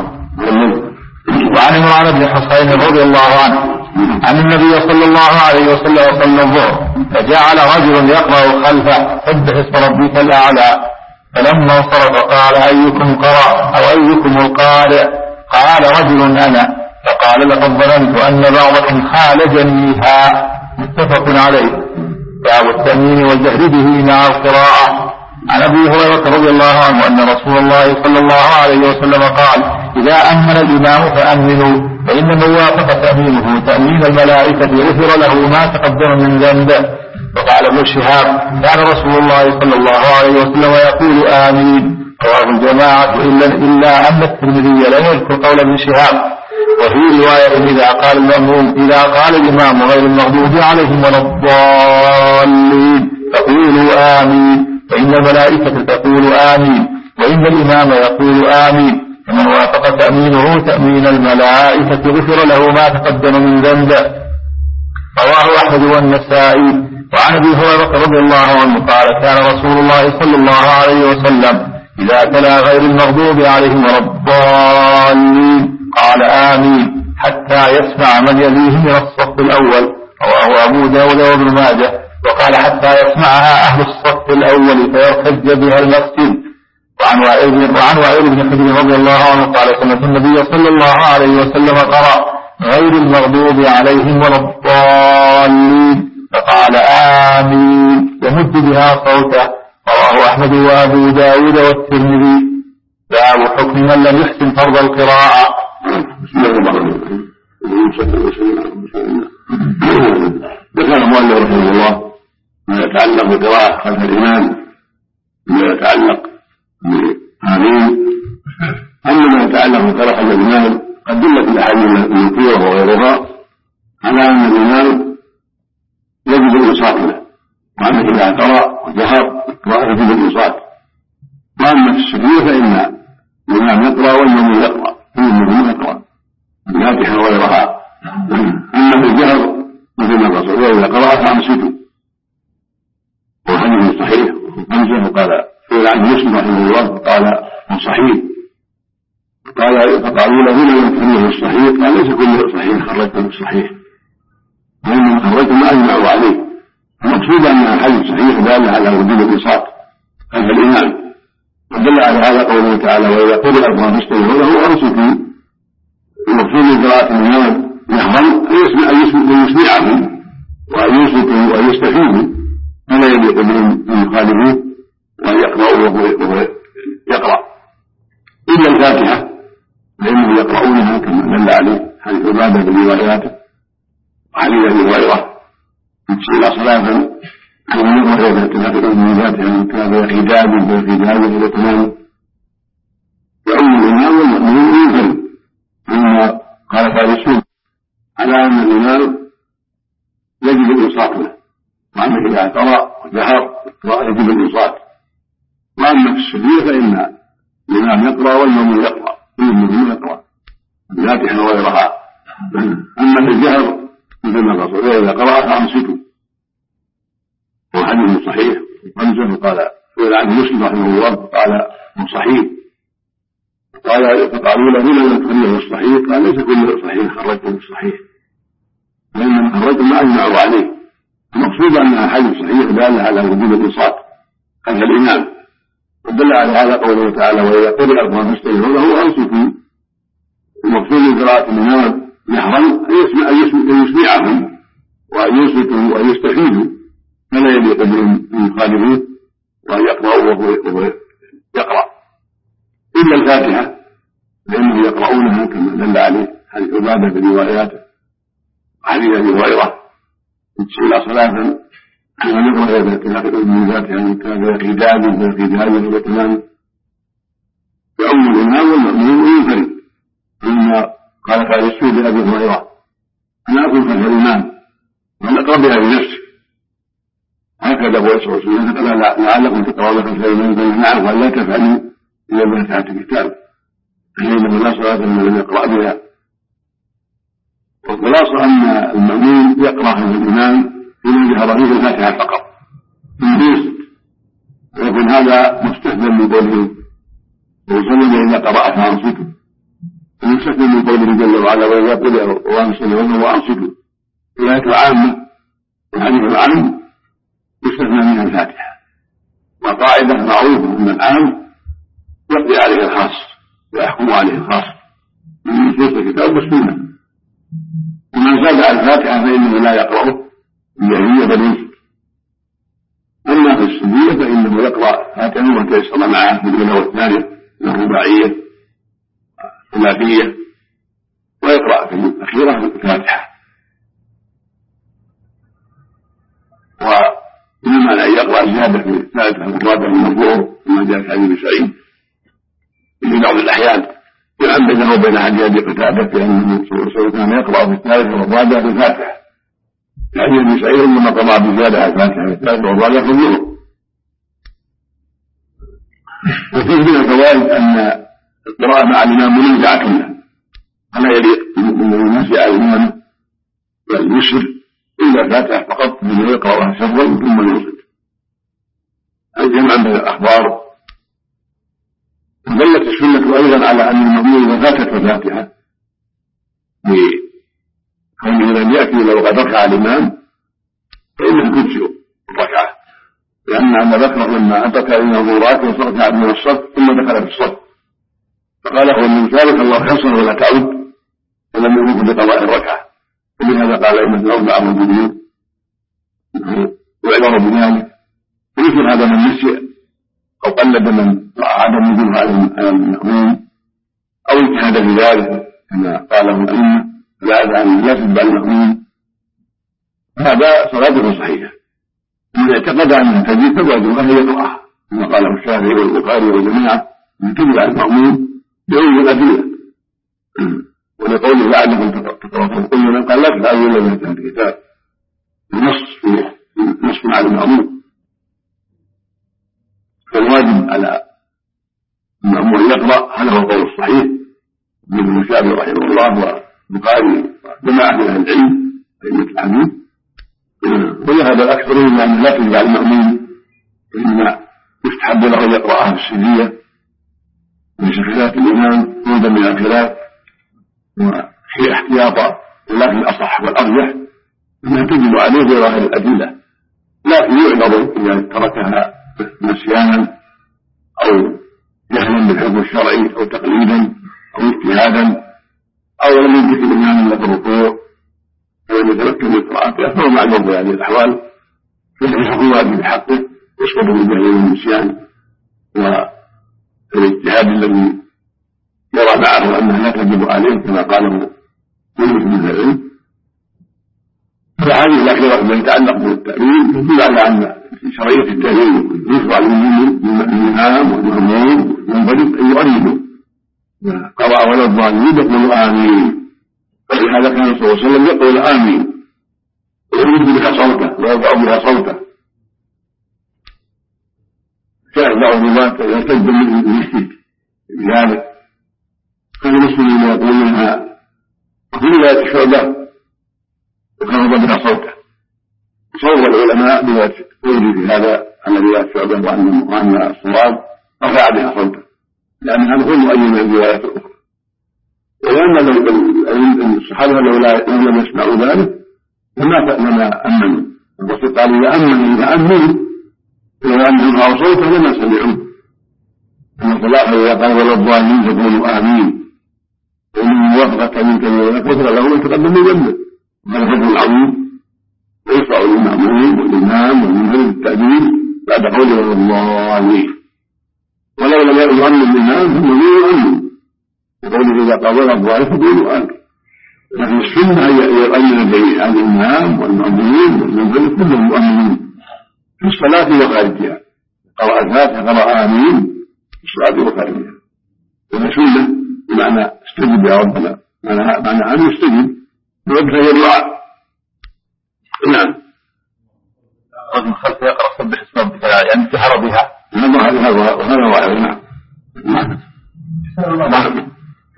وعن عمران بن حسين رضي الله عنه أن النبي صلى الله عليه وسلم صلى الظهر فجعل رجل يقرأ خلفه سبح اسم ربك الأعلى، فلما انصرف قال: أيكم قرأ أو أيكم القارئ؟ قال رجل: أنا. فقال: لقد ظننت أن بعضكم خالجنيها. متفق عليه. باب التأمين والجهر به مع القراءة. عن أبي هريرة رضي الله عنه أن رسول الله صلى الله عليه وسلم قال: إذا أمن الإمام فأمنوا، فإن من وافق تأمينه تأمين الملائكة غفر له ما تقدم من ذنبه. وقال ابن شهاب: كان رسول الله صلى الله عليه وسلم يقول آمين. رواه الجماعة إلا, إلا أن الترمذي لا يذكر قول ابن شهاب. وفي رواية: إذا قال المأموم إذا قال الإمام غير المغضوب عليهم ولا الضالين فقولوا آمين، فإن الملائكة تقول آمين، وإن الإمام يقول آمين. فمن وافق تأمينه تأمين الملائكة غفر له ما تقدم من ذنبه. رواه أحمد والنسائي. وعن أبي هريرة رضي الله عنه قال: كان رسول الله صلى الله عليه وسلم إذا تلا غير المغضوب عليهم ولا الضالين قال آمين حتى يسمع من يليه من الصف الأول. رواه أبو داود وابن ماجه. وقال: حتى يسمعها أهل الصف الأول فيرتج بها المسجد. وعن وائل بن حجر رضي الله عنه قال: سمعت النبي صلى الله عليه وسلم قرأ: غير المغضوب عليهم ولا الضالين، فقال: آمين، يمد بها صوته. رواه أحمد وأبو داود والترمذي. باب حكم من لم يحسن فرض القراءة. بسم الله الرحمن الرحيم. ذكر المؤلف رحمه الله ما يتعلق بقراءة خلف الإمام، ما يتعلق بآمين. أما ما يتعلق بقراءة خلف الإمام قد دلت الأحاديث المذكورة وغيرها على أن الإمام يجب الإنصات له، وأنه إذا قرأ وجهر قراءة يجب الإنصات. وأما في السرية فإن الإمام يقرأ والمأموم يقرأ، والمأموم يقرأ الفاتحة وغيرها. أما في الجهر مثل ما الرسول إذا قرأ فأنصتوا، وحديث صحيح خمسة. وقال سئل عن مسلم رحمه الله قال صحيح، قال فقالوا له لم تخرجه الصحيح، قال ليس كله صحيح خرجته الصحيح، وإنما خرجته ما أجمعوا عليه. المقصود أن الحديث صحيح دال على وجوب الإنصات خلف الإمام، ودل على هذا قوله تعالى وإذا قرئ القرآن فاستمعوا له وأنصتوا. المقصود من قراءة الإمام يحرم أن يسمعهم وأن ينصتوا وأن يستفيدوا، فلا يليق بهم أن يخالفوه وأن يقرأوا وهو يقرأ إلا الفاتحة، فإنهم يقرؤونها كما دل عليه حديث عبادة برواياته وحديث أبي هريرة إلى صلاة عن المرة إذا تنافق من ذاتها كان خداب بالخداب إلى تمام يؤم الإمام والمؤمنين ينزل. ثم قال تعالى السنة على أن الإمام يجب الإنصات له، وأنه إذا قرأ وجهر القراءة يجب الإنصات. وأما في السرية فإن الإمام يقرأ والمأموم يقرأ، والمأموم يقرأ الفاتحة وغيرها. أما في الجهر مثل ما الرسول إذا قرأ فأنصتوا، وحديث صحيح خمسة. وقال سئل عن مسلم رحمه الله قال صحيح، قال فقالوا له لم تخرجه الصحيح، قال ليس كله صحيح خرجته الصحيح، وإنما خرجته ما أجمعوا عليه. المقصود أن الحديث صحيح دال على وجوب الإنصات خلف الإمام، ودل على هذا قوله تعالى وإذا قرئ القرآن فاستمعوا له وأنصتوا. المقصود من قراءة الإمام يحرم أن يسمعهم وأن ينصتوا وأن يستفيدوا، فلا يليق بهم أن يخالفوه وأن يقرأوا وهو يقرأ إلا الفاتحة، لأنهم يقرؤونها كما دل عليه حديث عبادة برواياته وحديث أبي هريرة إلى صلاة عن المرة إذا تنافق من ذاتها كان خداب بالخداب إلى تمام يؤم الإمام والمأموم ينفرد. ثم قال تعالى السؤال لأبي هريرة أنا أكون خلف الإمام وأن أقرأ بها بنفسي، هكذا هو يسعى رسول الله لعلكم تقرأون خلف الإمام بل نعم وأن لا تفعلوا إلا بفتحة الكتاب، فإنه لا صلاة لمن لم يقرأ بها. والخلاصة أن المأموم يقرأ خلف الإمام إذا جهر فيه الفاتحة فقط من ويكون هذا مستثنى من قوله وصلى إذا قرأ فأنصتوا، ومستثنى من قوله جل وعلا وإذا قرئ وأنصتوا وأنصتوا. الآية عامة والحديث العام يستثنى منها الفاتحة، وقاعدة معروفة أن العام يقضي عليه الخاص ويحكم عليه الخاص من نصوص الكتاب والسنة، ومن زاد على الفاتحة فإنه لا يقرأه الجاهلية بل ينصت. أما في السنية فإنه يقرأ فاتحة وتيسر معه في الأولى والثانية الرباعية الثلاثية، ويقرأ في الأخيرة الفاتحة. وإنما لا يقرأ زيادة في الثالثة والرابعة المرفوع كما جاء في حديث سعيد في بعض الأحيان يعم بينه وبين حديث أبي قتادة بأنه كان يقرأ في الثالثة والرابعة في الفاتحة، يعني ابن سعيد لما قضى بزيادة على الفاتحة في الثالثة والرابعة في النور. وفيه من الفوائد أن القراءة مع الإمام منزعة له، فلا يليق من ينزع الإمام بل يسر إلا الفاتحة فقط من يقرأها سرا ثم ينصت. الجمع بين الأخبار دلت السنة أيضا على أن المأموم إذا فاتت الفاتحة لكونه لم يأتي لو قد ركع الإمام فإنه تجزئ الركعة، لأن أن ذكره لما أدرك الإمام راكع وركع من الصف ثم دخل في الصف فقال هو من ذلك الله خصر ولا تعود، ولم يملك بقضاء الركعة. ولهذا قال إن الأربعة موجودين ويعبر بذلك. ومثل هذا من نسي أو قلد من عدم وجوده على المأموم أو اجتهد في ذلك كما قاله الأئمة فلا أن لا تتبع المأموم، هذا صلاته صحيحة. من اعتقد أنها تجيب فبعده أن يقرأها كما قاله الشافعي والبخاري والجماعة من تتبع المأموم بعلم الأدلة، ولقوله لعلكم تتوقفون كل من قال لا تفعلوا إلا بفتحة الكتاب النص فيه يسمع المأموم. فالواجب على المأموم أن يقرأ، هذا هو القول الصحيح من ابن الشافعي رحمه الله والبخاري وجماعة من أهل العلم أئمة الحديث. وذهب الأكثرون إلى أن لا تجب على المأموم، إنما يستحب له أن يقرأها في السرية من خلاف الإمام بعدا من الخلاف وهي احتياطا، ولكن الأصح والأرجح أنها تجب عليه بظاهر الأدلة، لكن يعذر إذا تركها نسيانا أو جهلا بالحكم الشرعي أو تقليدا أو اجتهادا أو لم يدرك الإمام إلا في الركوع ولم يتمكن من قراءتها، فهو معذور بهذه الأحوال، فالحكم واجب بحقه يسقط بالجهل والنسيان والاجتهاد الذي يرى معه أنها لا تجب عليه كما قاله كل من العلم. فهذه الأخيرة التي تتعلق بالتأويل تدل على أن شرعية التأويل يشرع للإمام والمأموم والمنفرد أن يؤمنوا قرأ ولا الضالين يقول آمين، فلهذا كان صلى الله عليه وسلم يقول آمين ويمد بها صوته ويرفع بها صوته، كان بعض الرواة يرتد من المسجد بذلك، كان المسلمين يقولونها وفي رواية شعبة وكان بها صوته. صور العلماء بذات قولي في هذا أن رواية شعبة وأن الصواب رفع بها صوته، لأن هذا هو مؤيد من الروايات الأخرى. ولأن الصحابة لو لم يسمعوا ذلك لما أمنوا، الرسول قال إذا أمنوا إذا أمنوا لو أنهم رأوا صوته لما سمعوا. أن صلاح إذا قال ولا الضالين تقول آمين ومن موافقة منك وكثر له أن تقدم من جنة، وهذا فضل عظيم ويشرع للمأموم والإمام والمنفرد التأديب بعد قوله ولا الضالين، ولو لم يؤمن الإمام هم يؤمن وقوله إذا قال ولا الضالين تقولوا آمين. لكن السنة يؤمن الجميع الإمام والمأمومين والمنفرد كلهم مؤمنين في الصلاة وخارجها، قرأ الفاتحة قرأ آمين في الصلاة وخارجها، وهذا سنة بمعنى استجب يا ربنا، معنى أن يستجب ويبتغي الدعاء. نعم. رجل خلف يقرأ سبح اسم ربك يعني انتحر بها هذا واحد. نعم. نعم. نعم.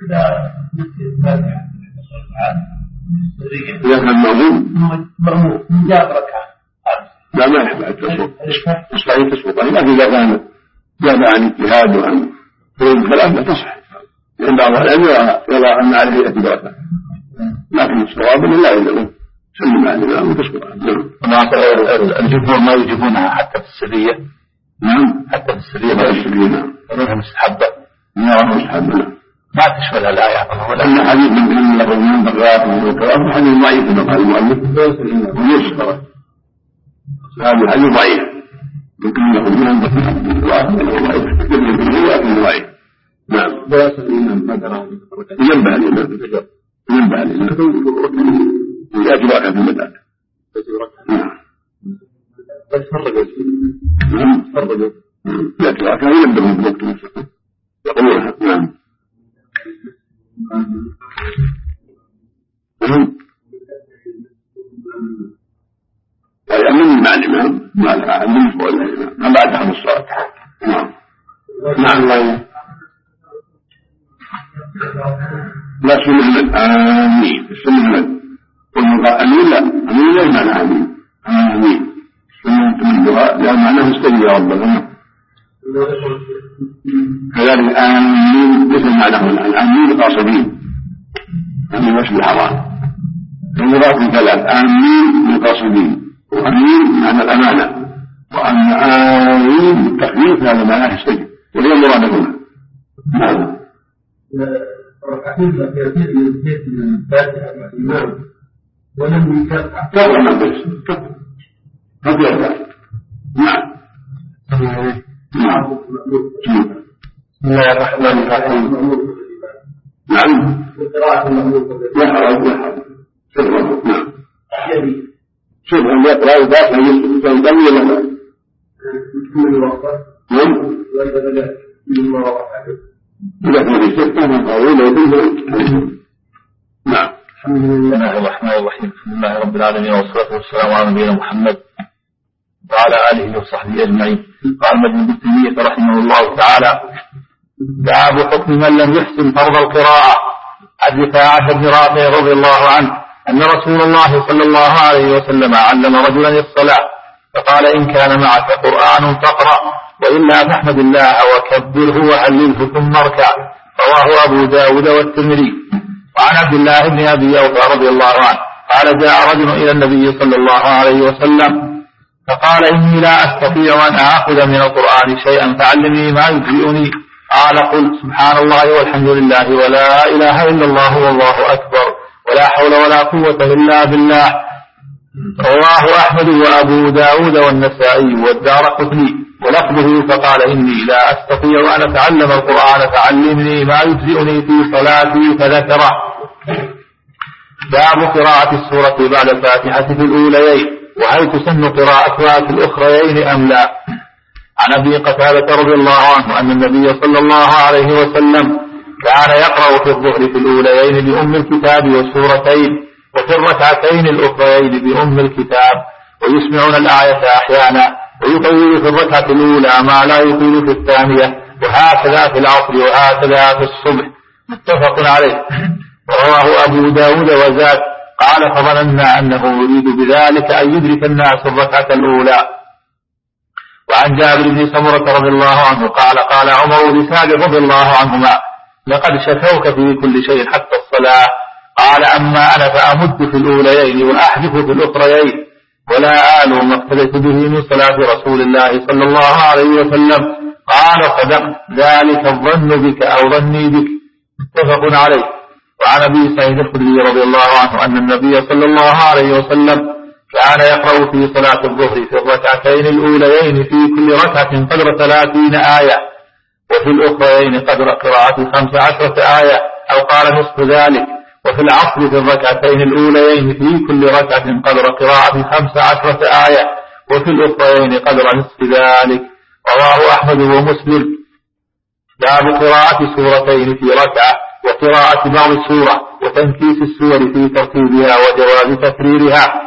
إذا كان مأموم مأموم جاب ركعة لا ما يحب التصويت الصحيح تسقط، لكن إذا كان جاب عن اجتهاد وعن فروض الخلاف لا تصح، لأن بعض العلم يرى أن عليه اعتبارات، لكن الصواب لا يلزم سلم على الإمام وتسقط عنه. الجمهور ما يجيبونها حتى في السرية. نعم حتى في السرية ما يجيبونها يقولونها مستحبة. نعم مستحبة ما تشمل الآية أن حديث من له من بقرات وكرات حديث ضعيف كما قال المؤلف ويسقط، هذا الحديث ضعيف يمكن له من بقرات ولكن ضعيف. نعم ينبه الإمام ينبه الإمام يأتي بركة في المدى. نعم نعم يأتي بركة ينبه الوقت نفسه يقولونها. نعم ويأمن مع الإمام مع العلم فوق الإمام ما بعد حفظ الصلاة. نعم نعم لا سنة من آمين سنة من قل قال أمين لا أمين لا معنى آمين آمين سنة من دعاء لأن معناه استجب يا رب العالمين. كذلك آمين مثل معناه الآمين قاصدين آمين وشب الحرام المراد ثلاث آمين للقاصدين وآمين معنى الأمانة وأن آمين بالتخفيف هذا معناه استجب وهي المراد هنا. نعم ركعتين ركعتين من البيت من الفاتحة مع الإمام ولم يكفر كفر من بس كفر كفر. نعم نعم بسم الله الرحمن الرحيم. نعم قراءة المأمون يحرم يحرم سرا. نعم شبه يقرأ ذاك يستنبه ولا يكمل الوقت. نعم وإذا بدأ مما وقعته إذا كان يستنبه طويل ويبنه. نعم الحمد لله الرحمن الرحيم. الحمد لله رب العالمين والصلاة والسلام على نبينا محمد وعلى آله وصحبه أجمعين. قال ابن تيمية رحمه الله تعالى: باب حكم من لم يحسن فرض القراءة. عن رفاعة بن رافع رضي الله عنه أن رسول الله صلى الله عليه وسلم علم رجلا الصلاة فقال: إن كان معك قرآن فاقرأ، وإلا فاحمد الله وكبره وهلله ثم اركع. رواه أبو داود والترمذي. وعن عبد الله بن أبي أوفى رضي الله عنه قال: جاء رجل إلى النبي صلى الله عليه وسلم فقال: إني لا أستطيع أن آخذ من القرآن شيئا فعلمني ما يجزئني. قال: قل سبحان الله والحمد لله ولا إله إلا الله والله أكبر ولا حول ولا قوة إلا بالله. رواه أحمد وأبو داود والنسائي والدارقطني ولفظه: فقال: إني لا أستطيع أن أتعلم القرآن فعلمني ما يجزئني في صلاتي فذكره. باب قراءة السورة بعد الفاتحة في الأوليين، وهل تسن قراءتها في الأخريين أم لا. عن أبي قتادة رضي الله عنه أن النبي صلى الله عليه وسلم كان يقرأ في الظهر في الأوليين بأم الكتاب والسورتين، وفي الركعتين الأخريين بأم الكتاب، ويسمعون الآية أحيانا، ويطول في الركعة الأولى ما لا يطول في الثانية، وهكذا في العصر وهكذا في الصبح. متفق عليه. رواه أبو داود وزاد قال: فظننا أنه يريد بذلك أن يدرك الناس الركعة الأولى. وعن جابر بن سمرة رضي الله عنه قال: قال عمر لسعد رضي الله عنهما: لقد شفوك في كل شيء حتى الصلاة. قال: أما أنا فأمد في الأوليين وأحذف في الأخريين، ولا آل ما اقتديت به من صلاة رسول الله صلى الله عليه وسلم. قال: صدقت، ذلك الظن بك أو ظني بك. متفق عليه. وعن أبي سعيد الخدري رضي الله عنه أن النبي صلى الله عليه وسلم كان يقرأ في صلاة الظهر في الركعتين الأوليين في كل ركعة قدر ثلاثين آية، وفي الأخرين قدر قراءة خمس عشرة آية، أو قال نصف ذلك. وفي العصر في الركعتين الأوليين في كل ركعة قدر قراءة خمس عشرة آية، وفي الأخرين قدر نصف ذلك. رواه أحمد ومسلم. باب قراءة سورتين في ركعة، وقراءة بعض السورة، وتنكيس السور في ترتيبها وجواز تكريرها.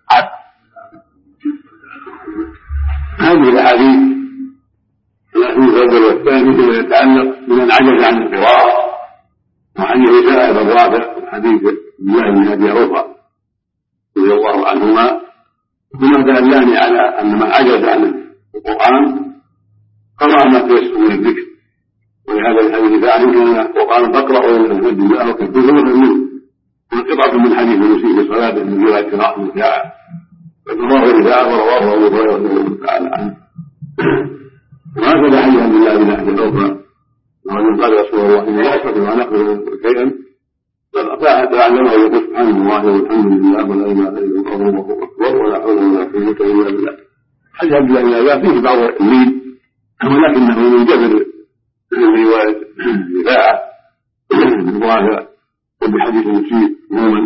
هذه الأحاديث الحديث الأول والثاني فيما يتعلق بمن عجز عن القراءة، وحديث سائر الرابع حديث الله بن أبي أوفى رضي الله عنهما، هما دلان على أن من عجز عن القرآن قرأ ما تيسر من الذكر. ولهذا الحديث ثاني: كان القرآن تقرأ ولا تهد الله وكبره وكبره. والقراءة من حديث المسيء بصلاته من رواية قراءة الرفاعة، فرواه الرفاعة ورواه أبو هريرة رضي الله تعالى عنه. وهكذا حديث عبد الله بن أبي أوفى ومن قال: رسول الله إني لا أستطيع أن أقرأ شيئا فعلمه يقول سبحان الله والحمد لله ولا إله إلا الله والله أكبر ولا حول ولا قوة إلا بالله. حديث عبد الله بن أبي فيه بعض اللين، ولكنه من جبر من رواية الرفاعة الظاهرة وبحديث المسيء عموما.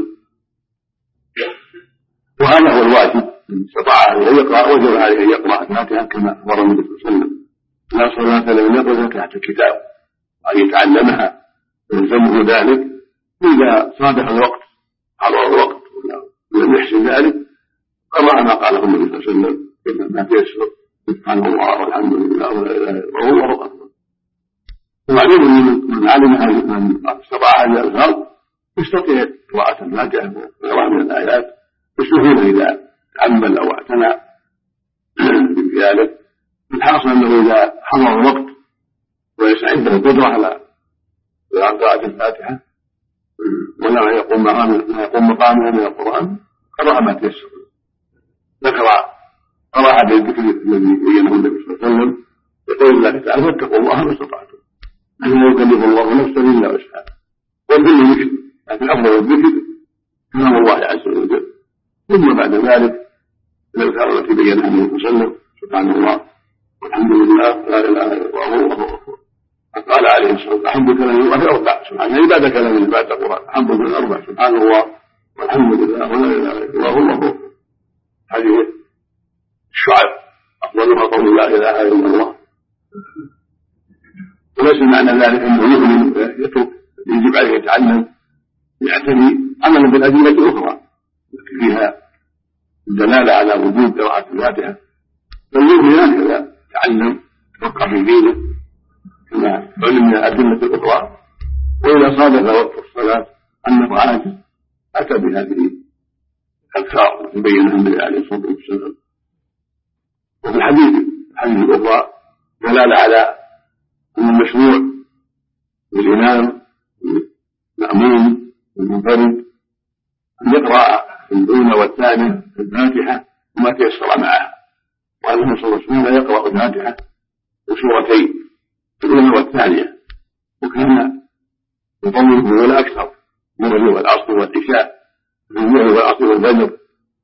وهذا هو الواجب: من استطاع أن يقرأ وجب عليه أن يقرأ الفاتحة كما أخبر النبي صلى الله عليه وسلم: لا صلاة لمن يقرأ فاتحة الكتاب، وأن يتعلمها ويلزمه ذلك. إذا صادف الوقت حضر الوقت ولم يحسن ذلك قرأ ما قاله النبي صلى الله عليه وسلم ما تيسر: سبحان الله والحمد لله ولا إله إلا الله والله أكبر. ومعلوم أن من علم من استطاع هذه الألفاظ يستطيع قراءة الفاتحة وغيرها من الآيات بسهولة إذا تعمل أو اعتنى بذلك. الحاصل أنه إذا حضر الوقت وليس عنده قدرة على قراءة الفاتحة ولا يقوم مقامها من القرآن قرأ ما تيسر. ذكر قراءة بالذكر الذي بينه النبي صلى الله عليه وسلم يقول الله تعالى: فاتقوا الله ما استطعتم، لا يكلف الله نفسا إلا وسعها. والذكر ذكر، لكن أفضل الذكر كلام الله عز وجل، ثم بعد ذلك الأذكار التي بينها النبي صلى الله عليه وسلم: سبحان الله والحمد لله لا إله إلا الله والله أكبر. قال عليه الصلاة والسلام: أحب كلام الله أربع، سبحان الله بعد كلام الله بعد القرآن، أحب من أربع: سبحان الله والحمد لله ولا إله إلا الله والله أكبر. هذه الشعب أفضلها قول لا إله إلا الله. وليس معنى ذلك أنه يؤمن يترك، يجب عليه يتعلم يعتني عملا بالأدلة الأخرى التي فيها الدلالة على وجود قراءة الفاتحة فالمؤمن هكذا تعلم تفقه في دينه كما علم من الأدلة الأخرى، وإذا صادف وقت الصلاة أنه عاجز أتى بهذه الأذكار التي بينها النبي عليه الصلاة والسلام. وفي الحديث الحديث الأخرى دلالة على أن المشروع للإمام المأموم المنفرد أن يقرأ في الأولى والثانية الفاتحة وما تيسر معها، وأنه صلى الله عليه وسلم يقرأ الفاتحة وسورتين في الأولى والثانية، وكان يطول في الأولى أكثر من الظهر والعصر والعشاء، في الظهر والعصر والفجر،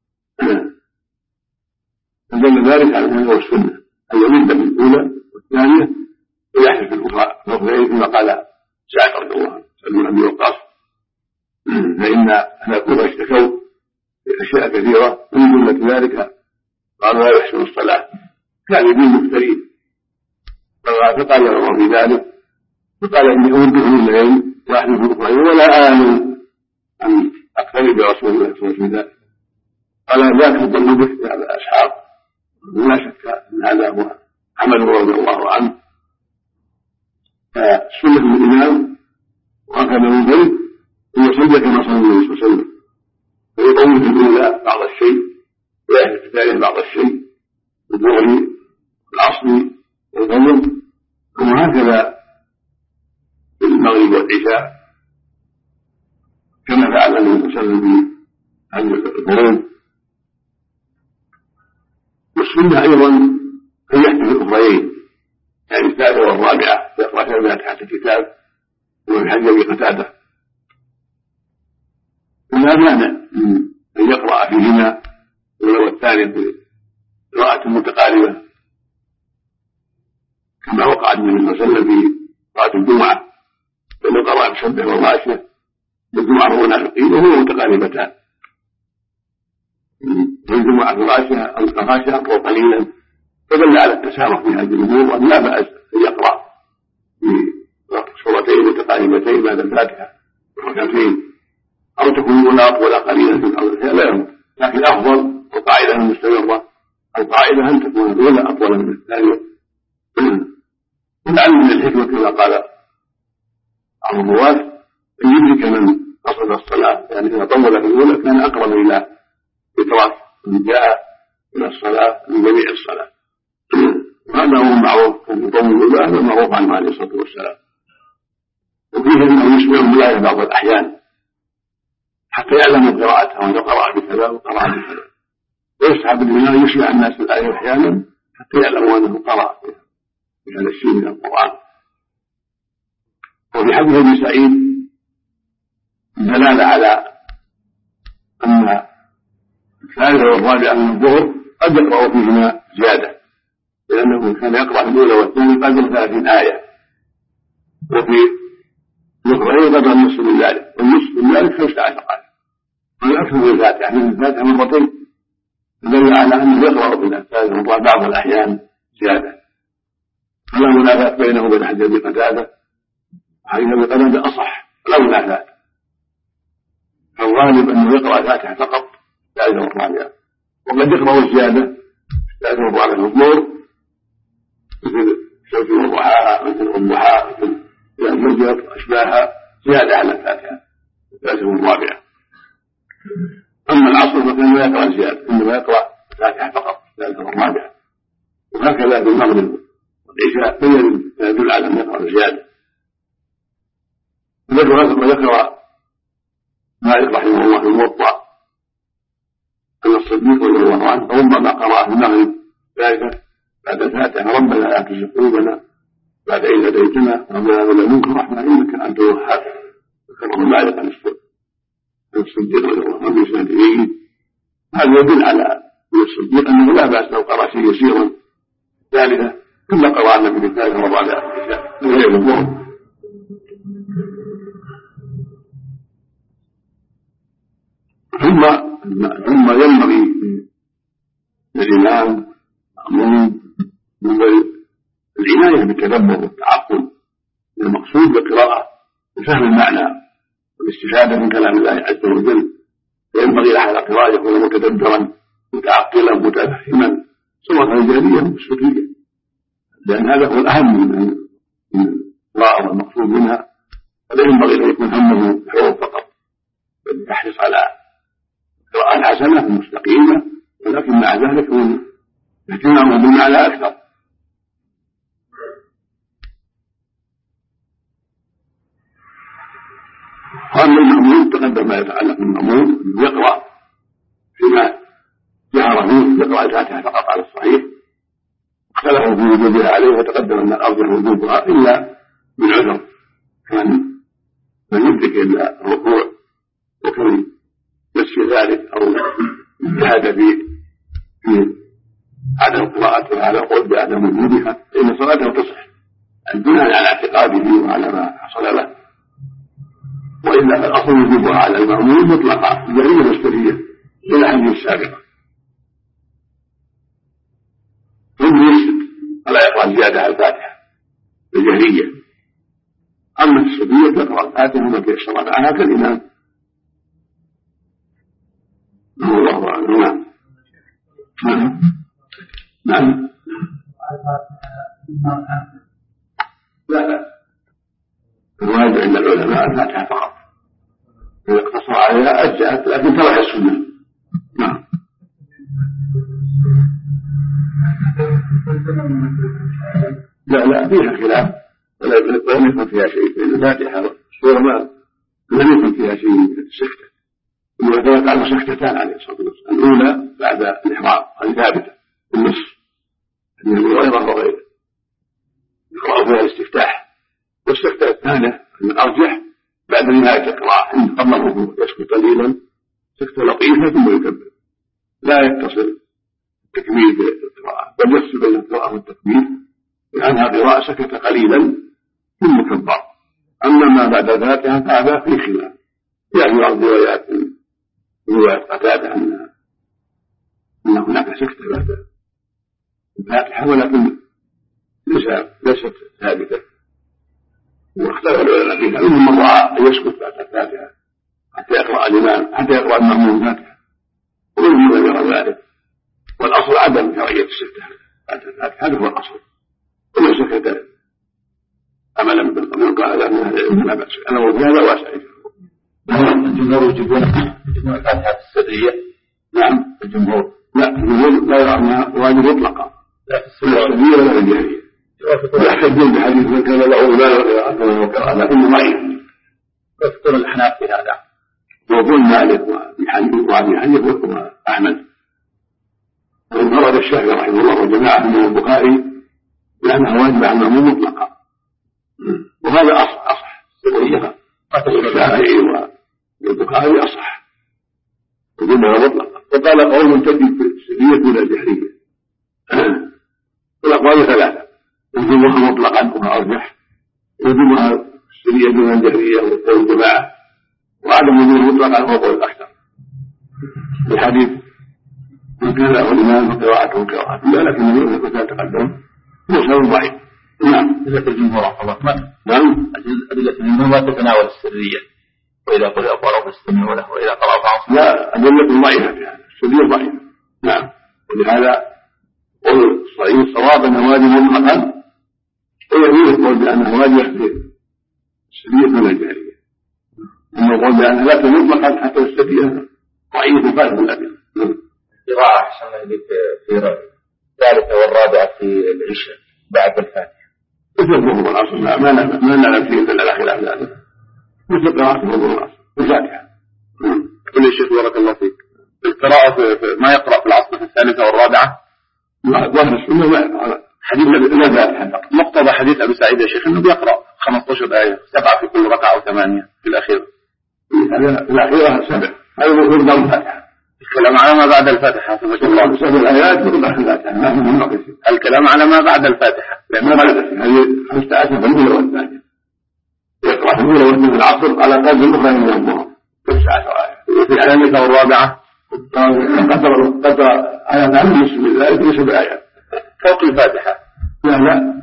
فدل ذلك على أنه هو السنة أن يمد من الأولى والثانية ويحدث الأخرى كما قال سعد رضي الله عنه سعد بن أبي وقاص، فإن أهل الكوفة اشتكوا بأشياء كثيرة من جملة ذلك قالوا لا يحسن الصلاة، كان يبين مفترين، فقال الله في ذلك فقال إني أوده من الليل وأحدث الأخرى ولا آمن أن أقترب برسول الله صلى الله عليه وسلم، قال ذاك الظن به هذا الأصحاب، ولا شك أن هذا هو عمل رضي الله عنه. فسنة الإمام وهكذا من ذلك أن يصلي كما صلى الله عليه وسلم، فيطول في الأولى بعض الشيء ويحدث في الثانية بعض الشيء في الظهر والعصر والفجر، وهكذا في المغرب والعشاء كما فعل النبي صلى الله عليه وسلم في عند الغروب. والسنة أيضا أن يحدث الأخرين، يعني الثالثة والرابعة يقرأ فيها تحت الكتاب وفي حديث أبي قتادة، ولا مانع أن يقرأ فيهما الأولى والثانية بقراءة متقاربة كما وقع النبي صلى الله عليه وسلم في صلاة الجمعة، فإنه قرأ بسبح والغاشية والجمعة والمنافقين وهما متقاربتان، والجمعة الغاشية الغاشية أقوى قليلا، فدل على التسامح في هذه الأمور وأن لا بأس أن يقرأ بسورتين متقاربتين بعد الفاتحة وركعتين، أو تكون الأولى أطول قليلا في بعض الأحيان لا يهم، لكن الأفضل والقاعدة المستمرة القاعدة أن تكون الأولى أطول من الثانية، ولعل من الحكمة كما قال بعض الرواة أن يدرك من قصد الصلاة، يعني إذا طول في الأولى كان أقرب إلى إدراك من جاء إلى الصلاة من جميع الصلاة، وهذا هو المعروف أن يطول الأولى، هذا المعروف عنه عليه الصلاة والسلام. وفيه أنه يسمع الآية بعض الأحيان حتى يعلموا قراءتها، وأنه قرأ بكذا وقرأ بكذا، ويسحب الإمام يسمع الناس الآية أحيانا حتى يعلموا أنه قرأ بهذا الشيء من القرآن. وفي حديث ابن سعيد دلالة على أن الثالثة والرابعة من الظهر قد يقرأ فيهما زيادة، لأنه كان يقرأ في الأولى والثانية قدر ثلاثين آية، وفي الأخرين قدر النصف من ذلك، والنصف من ذلك خمسة عشر آية، والأكثر من الفاتحة من الفاتحة مرتين، دل على أنه يقرأ في الثالثة والرابعة بعض الأحيان زيادة، فلا منافاة بينه وبين حديث أبي قتادة، حديث أبي قتادة أصح لا منافاة، فالغالب أنه يقرأ الفاتحة فقط الثالثة والرابعة، وقد يقرأ الزيادة الثالثة والرابعة في الظهر مثل شمس والضحى مثل الضحى مثل الفجر أشباهها زيادة على الفاتحة الثالثة والرابعة. أما العصر فكان لا يقرأ زيادة، إنما يقرأ الفاتحة فقط الثالثة والرابعة، وهكذا في المغرب والعشاء يدل على أن يقرأ زيادة. ذكر مالك رحمه الله في الموطأ أن الصديق رضي الله عنه ربما قرأ في المغرب ذلك بعد الفاتحة ربنا لا تزغ قلوبنا بعد إذ هديتنا وهب لنا من لدنك رحمة إنك أنت الوهاب. ذكره مالك عن الصديق رضي الله عنه بإسناد جيد. هذا يدل على أن الصديق أنه لا بأس لو قرأ شيء يسيرا ثالثة كما قرأ النبي بالثالثة والرابعة من غير الظهر. ثم ثم ينبغي للإمام مأمون العناية بالتدبر والتعقل، المقصود بالقراءة وفهم المعنى والاستفادة من كلام الله عز وجل، وينبغي لحد القراءة يكون متدبرا متعقلا متفهما، ثم القراءة الجهرية والسرية، لأن هذا هو الأهم من القراءة والمقصود منها، فلا ينبغي أن يكون همه الحروف فقط، بل يحرص على القراءة الحسنة المستقيمة، ولكن مع ذلك يكون اهتمامه بالمعنى أكثر. قال المأمون تقدم ما يتعلق بالمأمون يقرأ فيما جهر فيه، يقرأ الفاتحة فقط على الصحيح، اختلفوا في وجودها عليه، وتقدم أن الأرض وجودها إلا من عذر كان من يدرك إلا الركوع وكان يسي ذلك أو اجتهد في في عدم قراءتها على القول بعدم وجودها، فإن صلاته تصح بناء على اعتقاده وعلى ما حصل له، وإلا فالأصل وجوبها على المأمون مطلقا الجهرية والسرية إلى حديث السابقة، ثم يسجد ولا يقرأ زيادة على الفاتحة الجهرية. أما السرية تقرأ الفاتحة وما تيسر معها كالإمام. الله أعلم. نعم نعم نعم لا لا الواجب عند العلماء الفاتحة فقط، إذا اقتصر عليها أجزأت، لكن ترك السنة. نعم لا لا فيها خلاف، ولم يكن فيها شيء، لأن الفاتحة سورة ما لم يكن فيها شيء من السكتة، وذلك عنه سكتتان عليه الصلاة والسلام، الأولى بعد الإحرام هذه ثابتة بالنص أن أبي هريرة وغيره يقرأ فيها الاستفتاح، والسكتة الثانية الأرجح بعد نهاية القراءة عند قبل الركوع يسكت قليلا سكتة لطيفة ثم يكبر، لا يتصل التكميل بالقراءة بل يفصل بين القراءة والتكميل، لأنها قراءة سكت قليلا ثم كبر. أما ما بعد ذاتها فهذا في خلاف، يعني بعض روايات رواية قتادة أن أن هناك سكتة بعد الفاتحة ولكن ليست ثابتة، واختلف العلماء فيها، منهم من رأى أن يسكت بعد الفاتحة حتى يقرأ الإمام حتى يقرأ المأمون الفاتحة، ومنهم من يرى ذلك، والأصل عدم شرعية السكتة بعد الفاتحة، هذا هو الأصل، ومن سكت عملا بالقانون قال لا بأس، أنا وفي هذا واسع. الجمهور يجبون يجبون الفاتحة السرية. نعم الجمهور لا الجمهور لا يرى أنها واجب مطلقا، لا السرية ولا الجهرية، ويحتجون بحديث من كان له مال وقراءة وقراءة، لكنه ضعيف. يذكر الأحناف في هذا، ويقول مالك وأبي حنيفة وأحمد، وانفرد الشافعي رحمه الله وجماعة من البخاري لأنها واجبة على المأمون مطلقا، وهذا أصح أصح السرية الشافعي والبخاري أصح وجماعة مطلقا، وقال قول تجد السرية ولا الجهرية، والأقوال ثلاثة، وجوبها مطلقا وهو أرجح، وجوبها السرية دون الجهرية والقول الجماعة، وعدم وجوبها مطلقا هو قول الأكثر. الحديث من كان له الإمام وقراءته قراءته لا، لكن من يقول كان تقدم هو سبب ضعيف. نعم أدلة الجمهور الله نعم أدلة الجمهور لا تتناول السرية، وإذا قرأ قرأ فاستمعوا له وإذا قرأ فاصبروا. لا أدلة ضعيفة في هذا، السرية ضعيفة. نعم ولهذا قول صحيح الصواب أنه واجب مطلقا، ويميل القول بأنه واجب في السرية دون الجهرية، أما القول بأنها لا تكون مطلقا حتى السرية ضعيف خالف الأدلة. قراءة أحسن الله في الثالثة والرابعة في العشاء بعد الفاتحة مثل الظهر والعصر، ما ما نعلم فيه إلا على خلاف ذلك، مثل قراءة الظهر والعصر والفاتحة. قل يا شيخ بارك الله فيك، القراءة ما يقرأ في العصر في الثالثة والرابعة ظاهر السنة ما يقرأ حديث لا فاتحة. مقتضى حديث أبي سعيد يا شيخ إنه بيقرأ خمسة عشر آية، سبعة في كل ركعة وثمانية في الأخير. الأخيرة سبع، هذا المفروض بعد الفاتحة. الكلام على ما بعد الفاتحة حفظك الله. سبع آيات بعد الفاتحة. الكلام على ما بعد الفاتحة، لأنه هذه خمسة آيات في الأولى والثانية، يقرأ في الأولى والثانية في العصر على قدر الأخرى من الظهر خمسة عشر آية، وفي الثالثة والرابعة قدر قدر آيات عن نصف ذلك في سبع آيات فوق الفاتحة. لا لا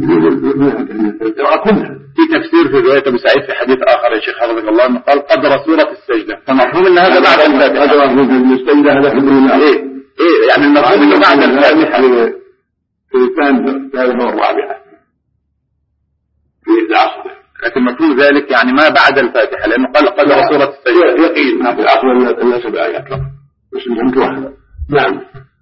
القراءة كلها. في تفسير في رواية أبي سعيد في حديث آخر يا شيخ حفظك الله أنه قال قدر سورة السجدة، فمفهوم أن هذا بعد الفاتحة. قدر سورة السجدة هذا في الأولى. إيه إيه يعني المقصود إنه بعد الفاتحة في الثالثة والرابعة في العصر، لكن مفهوم ذلك يعني ما بعد الفاتحة، لأنه قال قدر سورة السجدة. يقين ما في العصر إلا سبع آيات بس يمكن واحدة. نعم.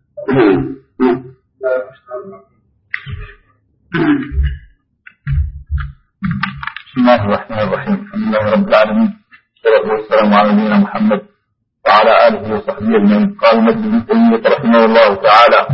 بسم الله الرحمن الرحيم. الحمد لله رب العالمين، والصلاة والسلام على نبينا محمد وعلى آله وصحبه أجمعين. قال المجد بن تيمية رحمه الله تعالى: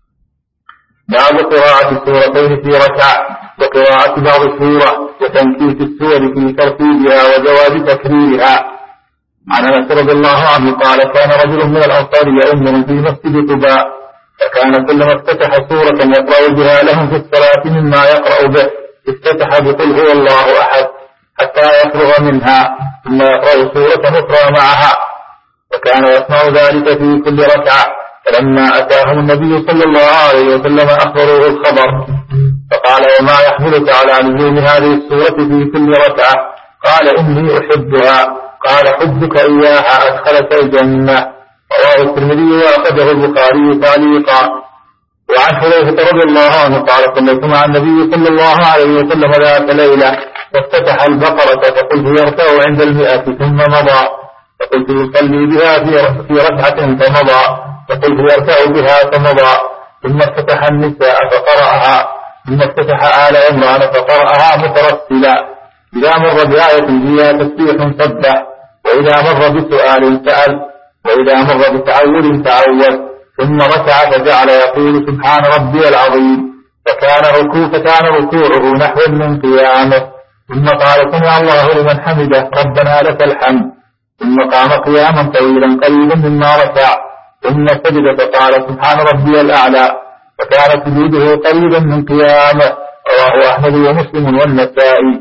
باب قراءة السورتين في ركعة، وقراءة بعض السورة، وتنكيس السور في ترتيبها وجواز تكريرها. عن أنس رضي الله عنه قال: كان رجل من الأنصار يؤمن في مسجد قباء، فكان كلما افتتح سورة يقرأ بها لهم في الصلاة مما يقرأ به افتتح بقل هو الله أحد حتى يفرغ منها، ثم يقرأ سورة أخرى معها، وكان يصنع ذلك في كل ركعة. فلما أتاهم النبي صلى الله عليه وسلم أخبروه الخبر، فقال: وما يحملك على لزوم هذه السورة في كل ركعة؟ قال: إني أحبها. قال: حبك إياها أدخلك الجنة. رواه الترمذي وأخرجه البخاري تعليقا. وعن حذيفة رضي الله عنه قال: صليت مع النبي صلى الله عليه وسلم ذات ليلة، فافتتح البقرة فقلت يركع عند المئة ثم مضى، فقلت يصلي بها في ركعة فمضى، فقلت يركع بها فمضى، ثم افتتح النساء فقرأها، ثم افتتح آل عمران فقرأها مترسلا، إذا مر بآية فيها تسبيح سبح، وإذا مر بسؤال سأل، وإذا مر بتعوذ تعوذ، ثم ركع فجعل يقول: سبحان ربي العظيم، فكان ركوع فكان ركوعه نحو من قيامه، ثم قال: سمع الله لمن حمده ربنا لك الحمد، ثم قام قياما طويلا قريبا مما ركع، ثم سجد فقال: سبحان ربي الأعلى، فكان سجوده قريبا من قيامه. رواه أحمد ومسلم والنسائي.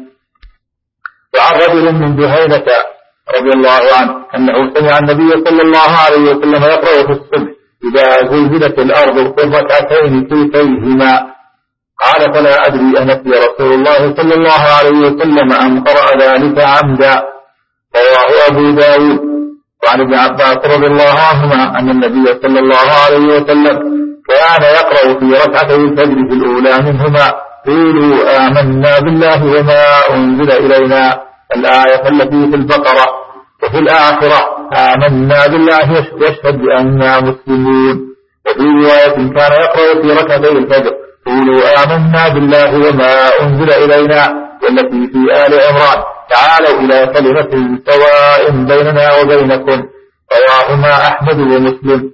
وعن رجل من جهينة رضي الله عنه أنه سمع النبي صلى الله عليه وسلم يقرأ في الصبح: إذا زلزلت الأرض في الركعتين كلتيهما. قال: فلا أدري أنسي رسول الله صلى الله عليه وسلم أم قرأ ذلك عمدا. رواه أبو داود. وعن ابن عباس رضي الله عنهما أن النبي صلى الله عليه وسلم كان يقرأ في ركعتي الفجر في الأولى منهما: قولوا آمنا بالله وما أنزل إلينا، الآية التي في البقرة، وفي الآخرة: آمنا بالله واشهد بأننا مسلمون. وفي رواية كان يقرأ في ركعتي الفجر: قولوا آمنا بالله وما أنزل إلينا، والتي في آل عمران: تعالوا إلى كلمة سواء بيننا وبينكم. رواهما أحمد ومسلم.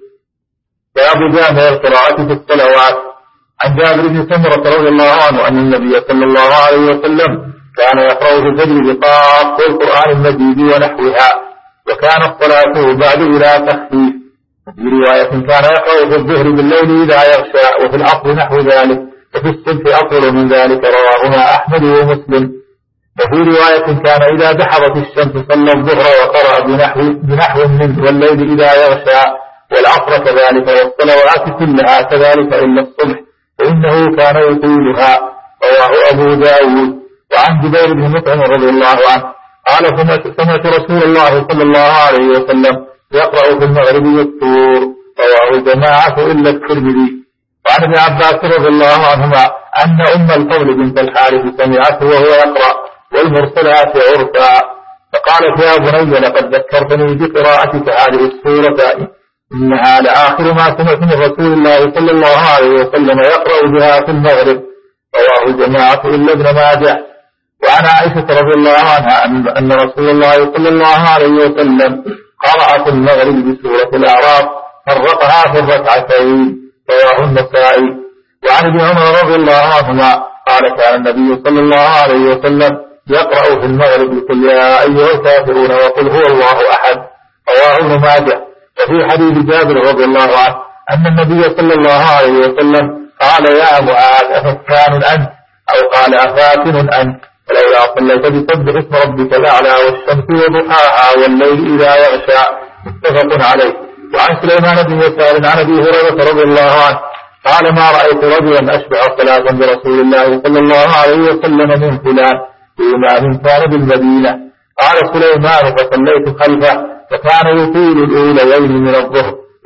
باب جامع القراءة في الصلوات. عن جابر بن سمرة رضي الله عنه أن النبي صلى الله عليه وسلم كان يقرأ في الفجر بقاف والقرآن المجيد ونحوها، وكان الصلاة بعد إلى تخفيف. في رواية كان يقرأ في الظهر بالليل إذا يغشى، وفي العصر نحو ذلك، وفي الصبح أطول من ذلك. رواهما أحمد ومسلم. وفي رواية كان إذا دحضت الشمس صلى الظهر وقرأ بنحو, بنحو منه، والليل إذا يغشى، والعصر كذلك، والصلوات كلها كذلك إلا الصبح، فإنه كان يطيلها. رواه أبو داود. وعن جبير بن مطعم رضي الله عنه قال: سمعت رسول الله صلى الله عليه وسلم يقرأ في المغرب والطور. رواه الجماعة إلا الترمذي. وعن ابن عباس رضي الله عنهما أن أم الفضل بنت الحارث سمعته وهو يقرأ: والمرسلات عرفا، فقالت: يا بني لقد ذكرتني بقراءتك هذه السورة، إنها لآخر ما سمعت من رسول الله صلى الله عليه وسلم يقرأ بها في المغرب. رواه الجماعة إلا ابن ماجه. وعن عائشة رضي الله عنها أن رسول الله صلى الله عليه وسلم قرأ في المغرب بسورة الأعراف، فرقها في الركعتين. رواه النسائي. وعن ابن عمر رضي الله عنهما قال: كان النبي صلى الله عليه وسلم يقرأ في المغرب: قل يا أيها الكافرون وقل هو الله أحد. رواه ابن ماجه. وفي حديث جابر رضي الله عنه أن النبي صلى الله عليه وسلم قال: يا معاذ أفتان أنت؟ أو قال: أفاتن أنت؟ ولولا صليت بسبح اسم ربك الأعلى والشمس وضحاها والليل إذا يغشى. متفق عليه. وعن سليمان بن يسار عن أبي هريرة رضي الله عنه قال: ما رأيت رجلا أشبع صلاة برسول الله صلى الله عليه وسلم من فلان، إمام كان بالمدينة. قال سليمان: فصليت خلفه، فكان يطيل الأوليين من الظهر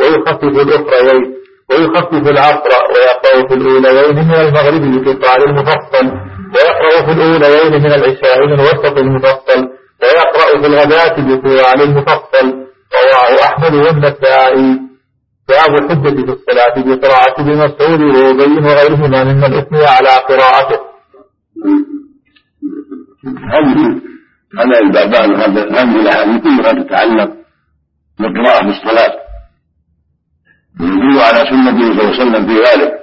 ويخفف الأخريين ويخفف العصر ويقرأ في الأوليين من المغرب بقطار المفصل ويقرأ في الأوليين من العشاء من وسط المفصل ويقرأ في الغداة بطوال المفصل. رواه أحمد والنسائي. باب الحجة في الصلاة بقراءة ابن مسعود وأبي وغيرهما ممن أثني على قراءته. هذا البابان هذه الأحاديث كلها تتعلق بالقراءة في الصلاة ويدل على سنة صلى الله عليه وسلم في ذلك.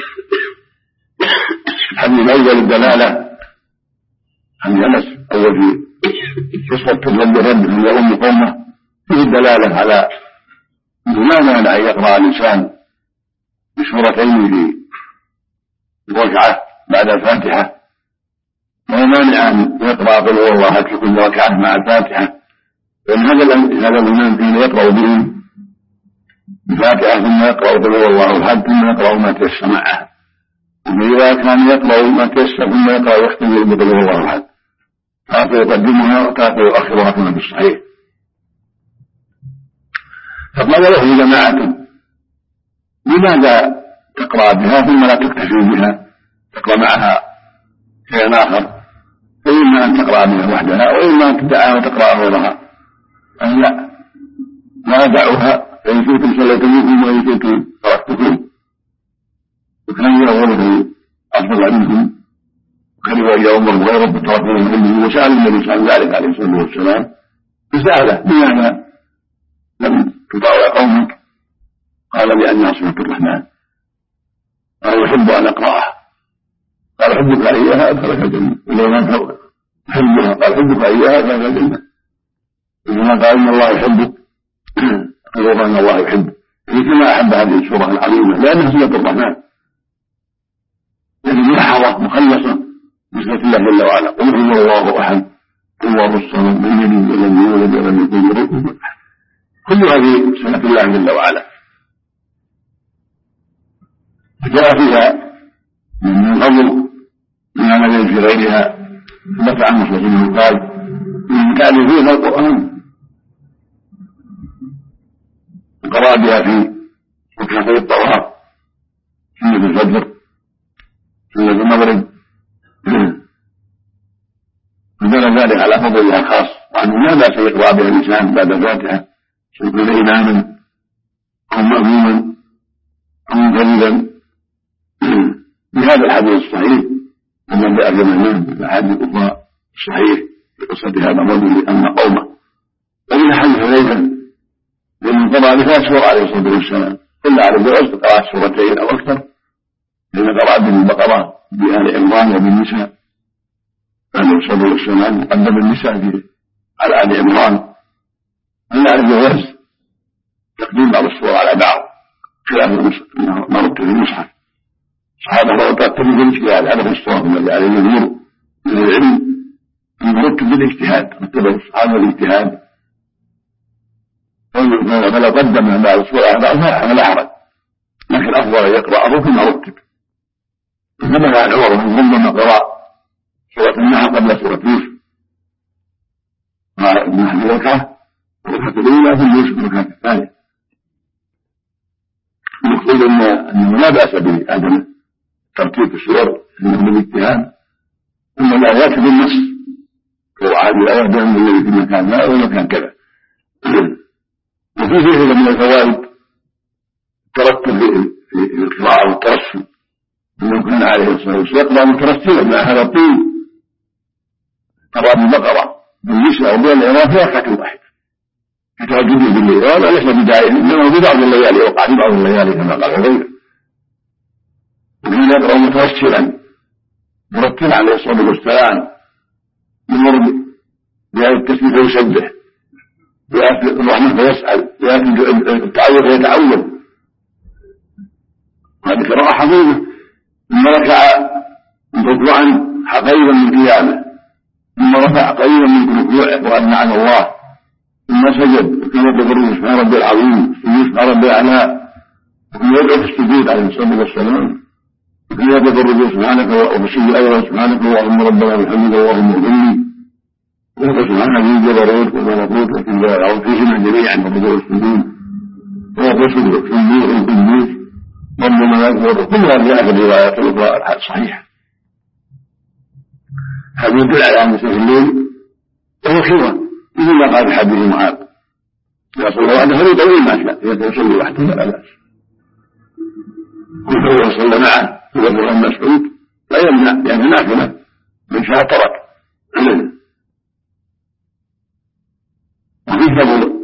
الحديث الأول الدلالة عن أنس أول في قصة الرب رب من أم قومه فيه الدلالة على لا مانع أن يقرأ الإنسان بسورتين في ركعة بعد الفاتحة ولا مانع أن يقرأ قل هو الله أحد في كل ركعة مع الفاتحة لأن هذا الإمام فيه يقرأ به الفاتحة ثم يقرأ قل هو الله أحد ثم يقرأ ما تيسر معه وإذا كان يقرأ ما تيسر ثم يقرأ يختم بقل هو الله أحد كيف يقدمها وكيف يؤخرها كما في الصحيح. فقال له جماعة لماذا تقرأ بها ثم لا تكتفي بها تقرأ معها شيئا آخر فإما أن تقرأ بها وحدها وإما أن تدعها وتقرأ غيرها قال لا لا دعوها فإن كنتم صليتم وإن كنتم تركتكم وكان يغلبه أفضل منكم وكانوا إلى عمر غيره فتركوا من علمه وسأل النبي عن ذلك عليه الصلاة والسلام فسأله لماذا لم تطاوع قومك قال لأنها صفة الرحمن قال يحب أن أقرأها قال حبك إياها أدخلك الجنة إلا ما حبها قال حبك إياها أدخلك الجنة إنما قال إن الله يحبك قال إن الله يحبك كما أحب هذه السورة العظيمة لأنها صفة الرحمن لكن ملاحظة مخلصة بصفة الله جل وعلا قل هو الله أحد الله الصمد لم يلد ولم يولد ولم يكن له كفوا أحد كل هذه صفة الله جل وعلا فجاء فيها من الفضل من عمل في غيرها ثبت عنه صلى الله عليه وسلم قال من كان فيها القرآن قرأ بها في ركعتي الطواف سنة الفجر سنة المغرب فدل ذلك على فضلها خاص وأنه لا بأس يقرأ بها الإنسان بعد الفاتحة سواء كان إماما أو مأموما أو منفردا بهذا الحديث الصحيح ومن جاء في الإمام في الأحاديث الأخرى الصحيح في قصة هذا الرجل أن قومه ومن حديث حذيفة لمن قرأ بها سورة عليه الصلاة والسلام إلا على الجواز قراءة سورتين أو أكثر لأن قراءة بالبقرة بآل عمران وبالنساء عليه الصلاة والسلام قدم النساء على آل عمران إلا على الجواز تقديم بعض السور على بعض خلاف ما رد في المصحف صحابة الله ترتب بالاجتهاد هذا في الصواب الذي عليه الجمهور من العلم يرتب بالاجتهاد رتب الصحابة الاجتهاد فلو قدم بعض السور على بعضها فلا حرج لكن الأفضل يقرأ ثم رتب نبه عن عمر من ربما قرأ سورة النحل قبل سورة يوسف قال النحل ركعة الركعة الأولى ثم يوسف الركعة الثانية المقصود أنه لا بأس بآدم ترتيب السور أنه بالاجتهاد ثم لا يأتي بالنص قراءة الآيات بأن الذي في مكان لا ومكان كذا وفي فيه من الفوائد الترتب في القراءة والترسل إنه كان عليه الصلاة والسلام يقرأ مترسلا مع هذا الطول قرأ بالبقرة بالنساء وبين العراق في ركعة واحدة كتواجده بالليل وهذا ليس بداعي إنما في بعض الليالي وقع في بعض الليالي كما قال غيره وكان يقرأ مترسلا مرتلا عليه الصلاة والسلام يمر بآية التسبيح ويسبح بآية الرحمة فيسأل بآية التعوذ فيتعوذ هذه قراءة حفيظة ثم ركع ركوعا قريبا من قيامه ثم رفع قريبا من ركوعه وأثنى على الله ثم سجد وكان يقول سبحان ربي العظيم سبحان ربي الأعلى وكان يدعو في السجود عليه الصلاة والسلام وكان يقول سبحانك وبشر أيضا سبحانك اللهم ربنا وبحمدك اللهم اغفر لي ويقول سبحان ذي الجبروت والملكوت وكل أعوذ فيهما جميعا وبدأ السجود والرسل في النور القدوس ربنا يكبر كل هذه اخر الروايات الاخرى الصحيحه. هذا يدل على ان سيف الليل وهو خيره مثل ما قال في حديث معاذ اذا صلى وحده فليطول ما شاء، اذا يصلي وحده فلا باس. كل هو صلى معه يقول ابن مسعود لا يمنع لان نافله من شاء ترك. وفي فضل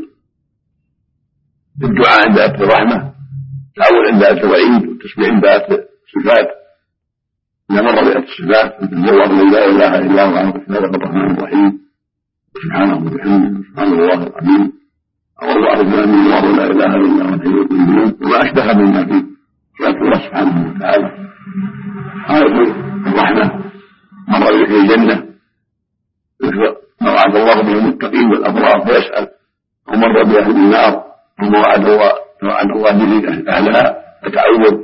الدعاء عند آية الرحمة، الأول عند آية الوعيد، والتسبيح عند آية الصفات. إذا مر بآية الصفات الله لا إله إلا هو على الرحمن الرحيم سبحانه وبحمده سبحان الله العظيم الله أكبر من الله لا إله إلا هو الحي القيوم وما أشبه مما فيه صفات الله سبحانه وتعالى. آية الرحمة مر بذكر الجنة ما وعد الله به المتقين والأبرار فيسأل، ومر بأهل النار وما وعد الله وعد الله به أهلها فتعوض.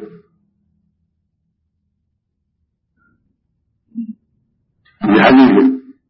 في حديث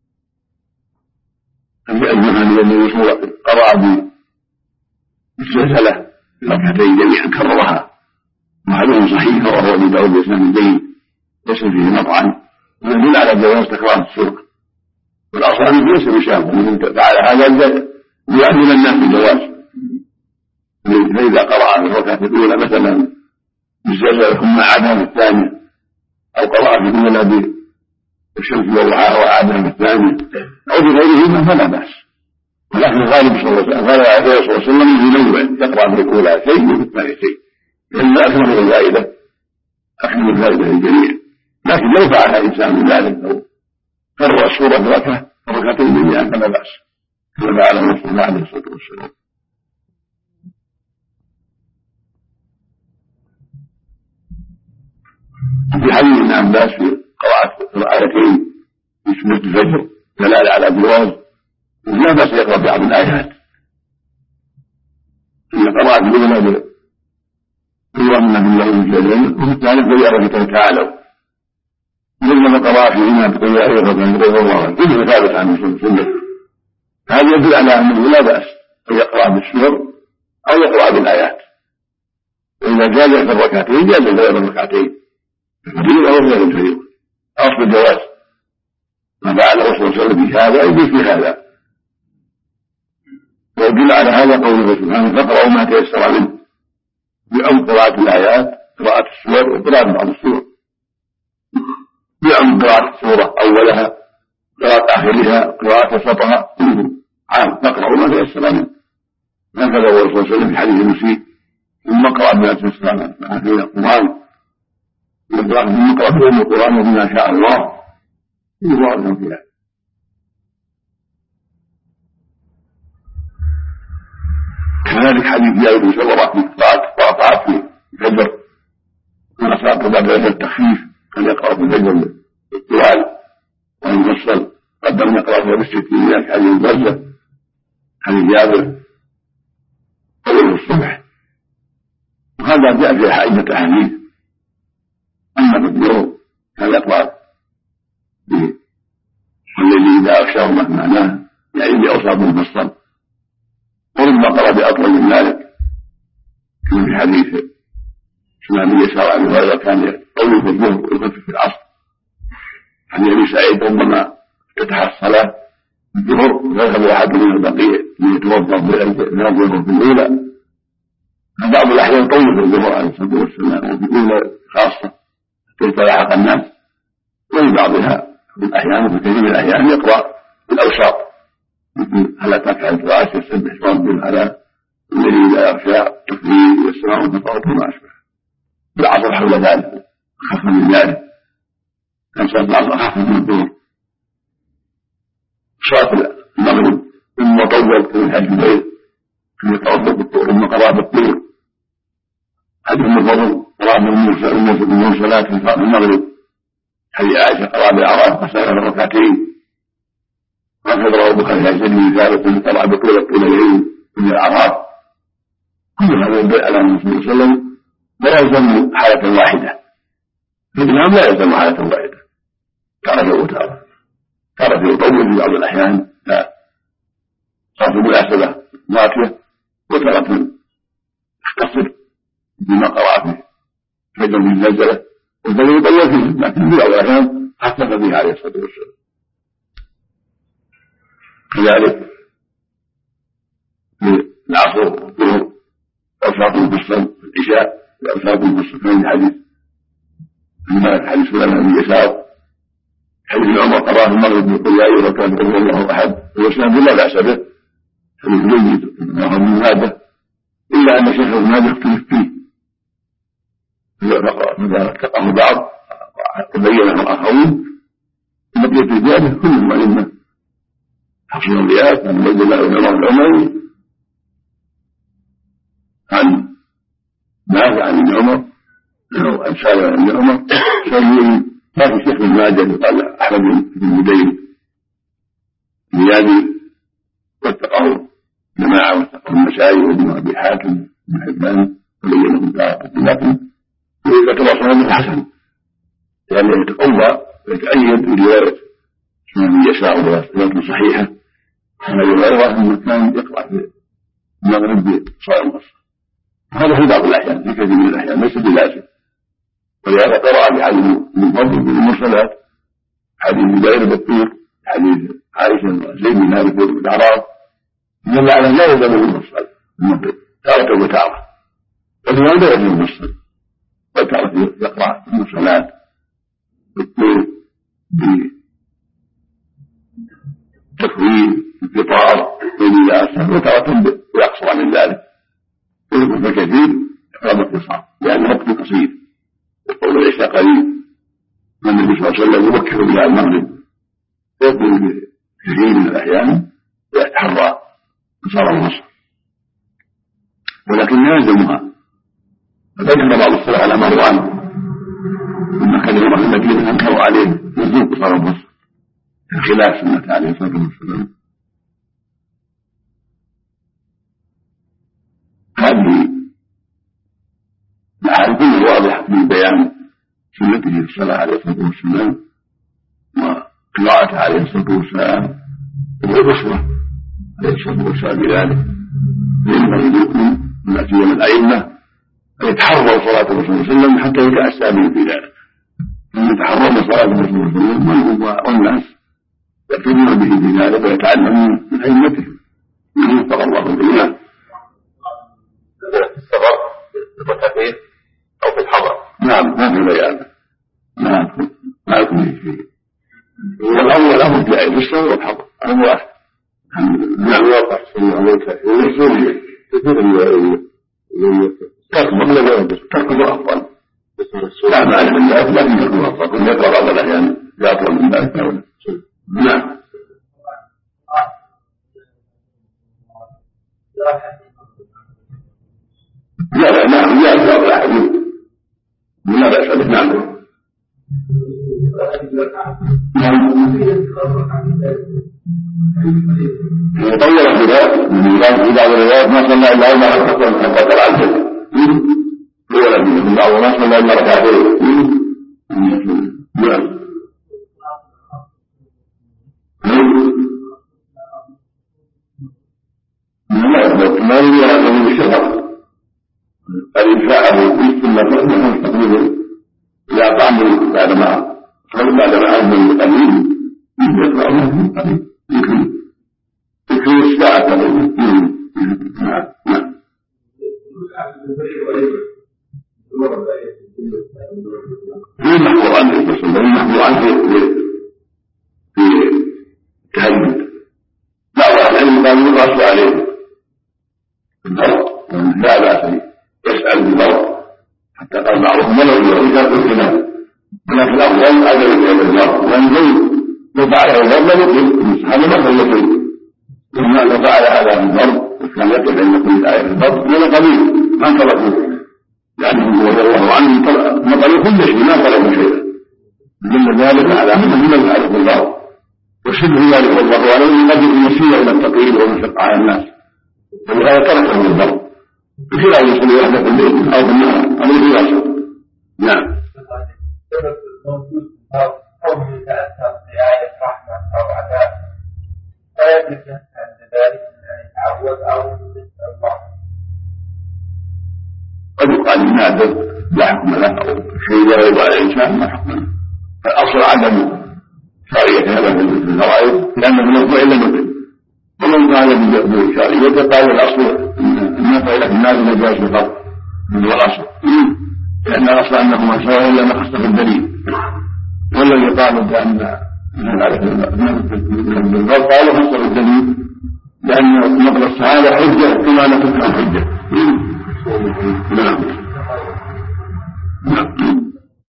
أبي المهني الذي قرأ بالسلسلة الركعتين جميعا كررها، وحديث صحيح وهو أبي داود بإسناد جيد ليس فيه مطعن، ويدل على جواز تكرار السورة. والأصل ليس بشاق، ومن فعل هذا يعلم الناس بالجواز. فإذا قرأ في الركعة الأولى مثلا بالزلزلة ثم عادها في الثانية، أو قرأ في الأولى بالشمس والضحى وعادها في الثانية أو بغيرهما فلا بأس. ولكن الغالب صلى الله عليه وسلم ينوع يقرأ في الأولى شيء وفي الثانية شيء، لأن أكمل الفائدة أكمل الفائدة للجميع. لكن لو فعل الإنسان ذلك أو قرأ السورة بركة ركعتين جميعا فلا بأس، كما فعل رسول الله عليه الصلاة والسلام. في حديث ابن عباس في قراءة الآيتين في سورة الفجر دلالة على جواز، ولا بأس يقرأ بعض الآيات. إن قراءة الأولى بقوامنا بالله من جلال، وفي الثالث بيارة تعالوا ثم قراءة فيهما بقول يا أيها الذين آمنوا كله ثابت عن السنة. هذا يدل على أنه لا بأس أن يقرأ بالسور أو يقرأ بالآيات، وإذا جاز في الركعتين جاز غير الركعتين الفريضة أو غير الفريضة. أصل الجواز ما فعل الرسول صلى الله عليه وسلم في هذا يجوز في هذا. ويدل على هذا قوله سبحانه فاقرأوا ما تيسر منه، بأم قراءة الآيات قراءة السور وقراءة بعض السور، بأم قراءة السورة أولها قراءة آخرها قراءة وسطها عام تقرأوا ما تيسر منه. هكذا هو الرسول صلى الله عليه وسلم في حديث المسيء ثم قرأ ما تيسر منه من القرآن، ثم قرأ بهم القرآن وبما شاء الله يضاعف فيها. كذلك حديث جابر بن سمرة في قراءة في الفجر من أصابه بعد ذلك التخفيف كان يقرأ في الفجر بالطوال والمفصل، قدم يقرأ فيها بالستينات حديث البرزة حديث جابر قوله الصبح. وهذا جاء في عدة أحاديث. أما في اليوم كان يقرأ والذي إذا أغشاه معناه يعني بأوصاف المفصل، وربما قرأ بأطول من ذلك كما في حديث سمع بن يسار عن هذا كان يطول في الظهر ويخفف في العصر. عن ابي سعيد ربما افتتح الصلاه بالظهر ويذهب احد من البقيه ليتوضا من الظهر في الاولى، بعض الاحيان يطول في الظهر عليه الصلاه والسلام وفي الاولى خاصه حتى يتلاحق الناس، وفي بعضها في الاحيان وفي كثير من الاحيان يقرا بالاوساط مثل هل اتاك عن الفراش يسبح رب على الذي لا يخشى تكبير والسماء والنفاق وما اشبه. بالعصر حول ذلك خف من ذلك، كان صلاه العصر اخف من الظهر. صلاه المغرب ثم طول في الحج الليل ثم يتوضا بالطول ثم قرا بالطول. حديث الفضل قرا بالمرسلات في صلاه المغرب، حديث عائشه قرا بالاعراف قصير الركعتين. وأخذ رواه البخاري عن سبيل ذلك ثم قرأ بطول الطولين من الأعراف. كل هذا يدل على النبي صلى الله عليه وسلم لا يلزم حالة واحدة، الإمام لا يلزم حالة واحدة، تارة وتارة، تارة يطول في بعض الأحيان لا، صارت مناسبة واقفة وتارة قصر بما قرأ فيه فجر من نزله والبدء يطول فيه لكن في بعض الأحيان خفف به عليه الصلاة والسلام. كذلك في العصر والظهر أوساط المفصل في العشاء أوساط المفصل في حديث في حديث فلان بن يسار حديث ابن عمر قرأ في المغرب يقول يا أيها الركعان قل هو الله أحد والإسلام لا بأس به حديث جيد وهو من هذا إلا أن شيخ ابن ماجه اختلف فيه فإذا اتقاه بعض تبين آخرون بقية الزيادة كلهم أئمة حفص الرياض عن عبد الله بن عمر العمري عن نافع عن ابن عمر أو عن سالم عن ابن عمر شيء ما في شيخ ابن ماجه يقال أحمد بن بدين زيادي واتقاه جماعة واتقاه المشايخ وابن أبي حاتم بن حبان وبينهم لكن إذا تواصلوا بالحسن لأنه يتقوى ويتأيد برواية من يشاء رواية صحيحة عن أبي هريرة أنه كان يقرأ في المغرب بصلاة القصر هذا في بعض الأحيان في كثير من الأحيان ليس بلازم ولهذا قرأ بحديث من فضل بالمرسلات حديث جبير بالطير حديث عائشة وزيد بن مالك بن عراف دل على لا يلزم بالمرسل المغرب تارة وتارة والإمام لا يلزم بالمرسل وتارة يقرأ المرسلات بالطير بتكوين انفطار بالياس وتارة ويقصر من ذلك ويكون كثير يقرأ باختصار لأن وقت قصير يقول العشاء قريب والنبي صلى الله عليه وسلم يبكر بها المغرب ويقول بكثير من الأحيان ويتحرى قصار النصر ولكن لا يلزمها فذكر بعض الصلاة على مروان لما كان يوم المدينة أنكروا عليه يزول قصار النصر خلاف سنة عليه الصلاة والسلام. هذه معارف واضحة في بيان سنته في الصلاة عليه الصلاة والسلام وقراءته عليه الصلاة والسلام والأسرة عليه الصلاة والسلام بذلك ينبغي لكم من أتيم الأئمة أن يتحروا صلاة الرسول صلى الله عليه وسلم حتى يتأسى به في ذلك أن يتحروا صلاة الرسول صلى الله عليه وسلم والناس يأتون به في ذلك ويتعلمون من أئمتهم من وفق الله الإيمان في السفر في التخفيف أو في الحضر. نعم ما في بيان ما ما يكون فيه والأول أمر جائز في السفر والحضر هذا واحد. نعم واقع سنة عليك ويسوي كثير من تركض أفضل لا معنى من ذلك لكن تركض أفضل كن يقرأ بعض الأحيان يأطول من ذلك أولا. نعم لا لا نعم لا يقرأ الأحاديث لا بأس به. نعم وطول في ذلك من بعض الروايات ما صلى إلا أربع ركعات حتى طلع الفجر ولا من بعض ما صلى إلا ركعتين. نعم ما يريد من الشرع الإنفاع بالسنة فإنه تقريبا إذا طعم بعد ما قال بعد ما أعلم القليل يقرأ منه قليل يمكن يمكن الساعة تقريبا. نعم نعم في محفوظ عنه في محفوظ عنه في التهجد بعض العلم قالوا يقص عليه الضرب لا بأس يسأل بالضرب حتى قال بعضهم ولو إذا قلت له ولكن الأفضل أجل إلى الضرب وأنزل لو فعله الضرب يقل هذا ما هو يقل ثم لو فعل هذا بالضرب وكان يقل أن يقول الآية بالضرب ولا قليل ما طلبه لأنه رضي الله عنه نقل كل شيء ما طلبوا شيئا دل ذلك على أنه من العارف بالضرب وشبه ذلك والله أعلم قد يسير إلى التقييد والمشقة على الناس ولهذا تركه من الضرب بخلاف يصلي وحده في الليل أو في النهار أو في العصر. نعم قوله يتأثر بآية رحمة أو عذاب لا يملك عند ذلك أن يتعود أو يسأل الله. الإنسان ما حكمه. فالأصل عدم شرعية هذا في الفرائض لأنه لا يطلع إلا مثل، ومن قال بالشرعية قال الأصل ما فعل في الناس إلا جاز بالفرق من هو الأصل، لأن الأصل أنه ما شرع إلا ما خص بالدليل. والذي قالوا بأن بالفرق قالوا خص بالدليل لأن نقل الصحابة حجة كما نقل حجة.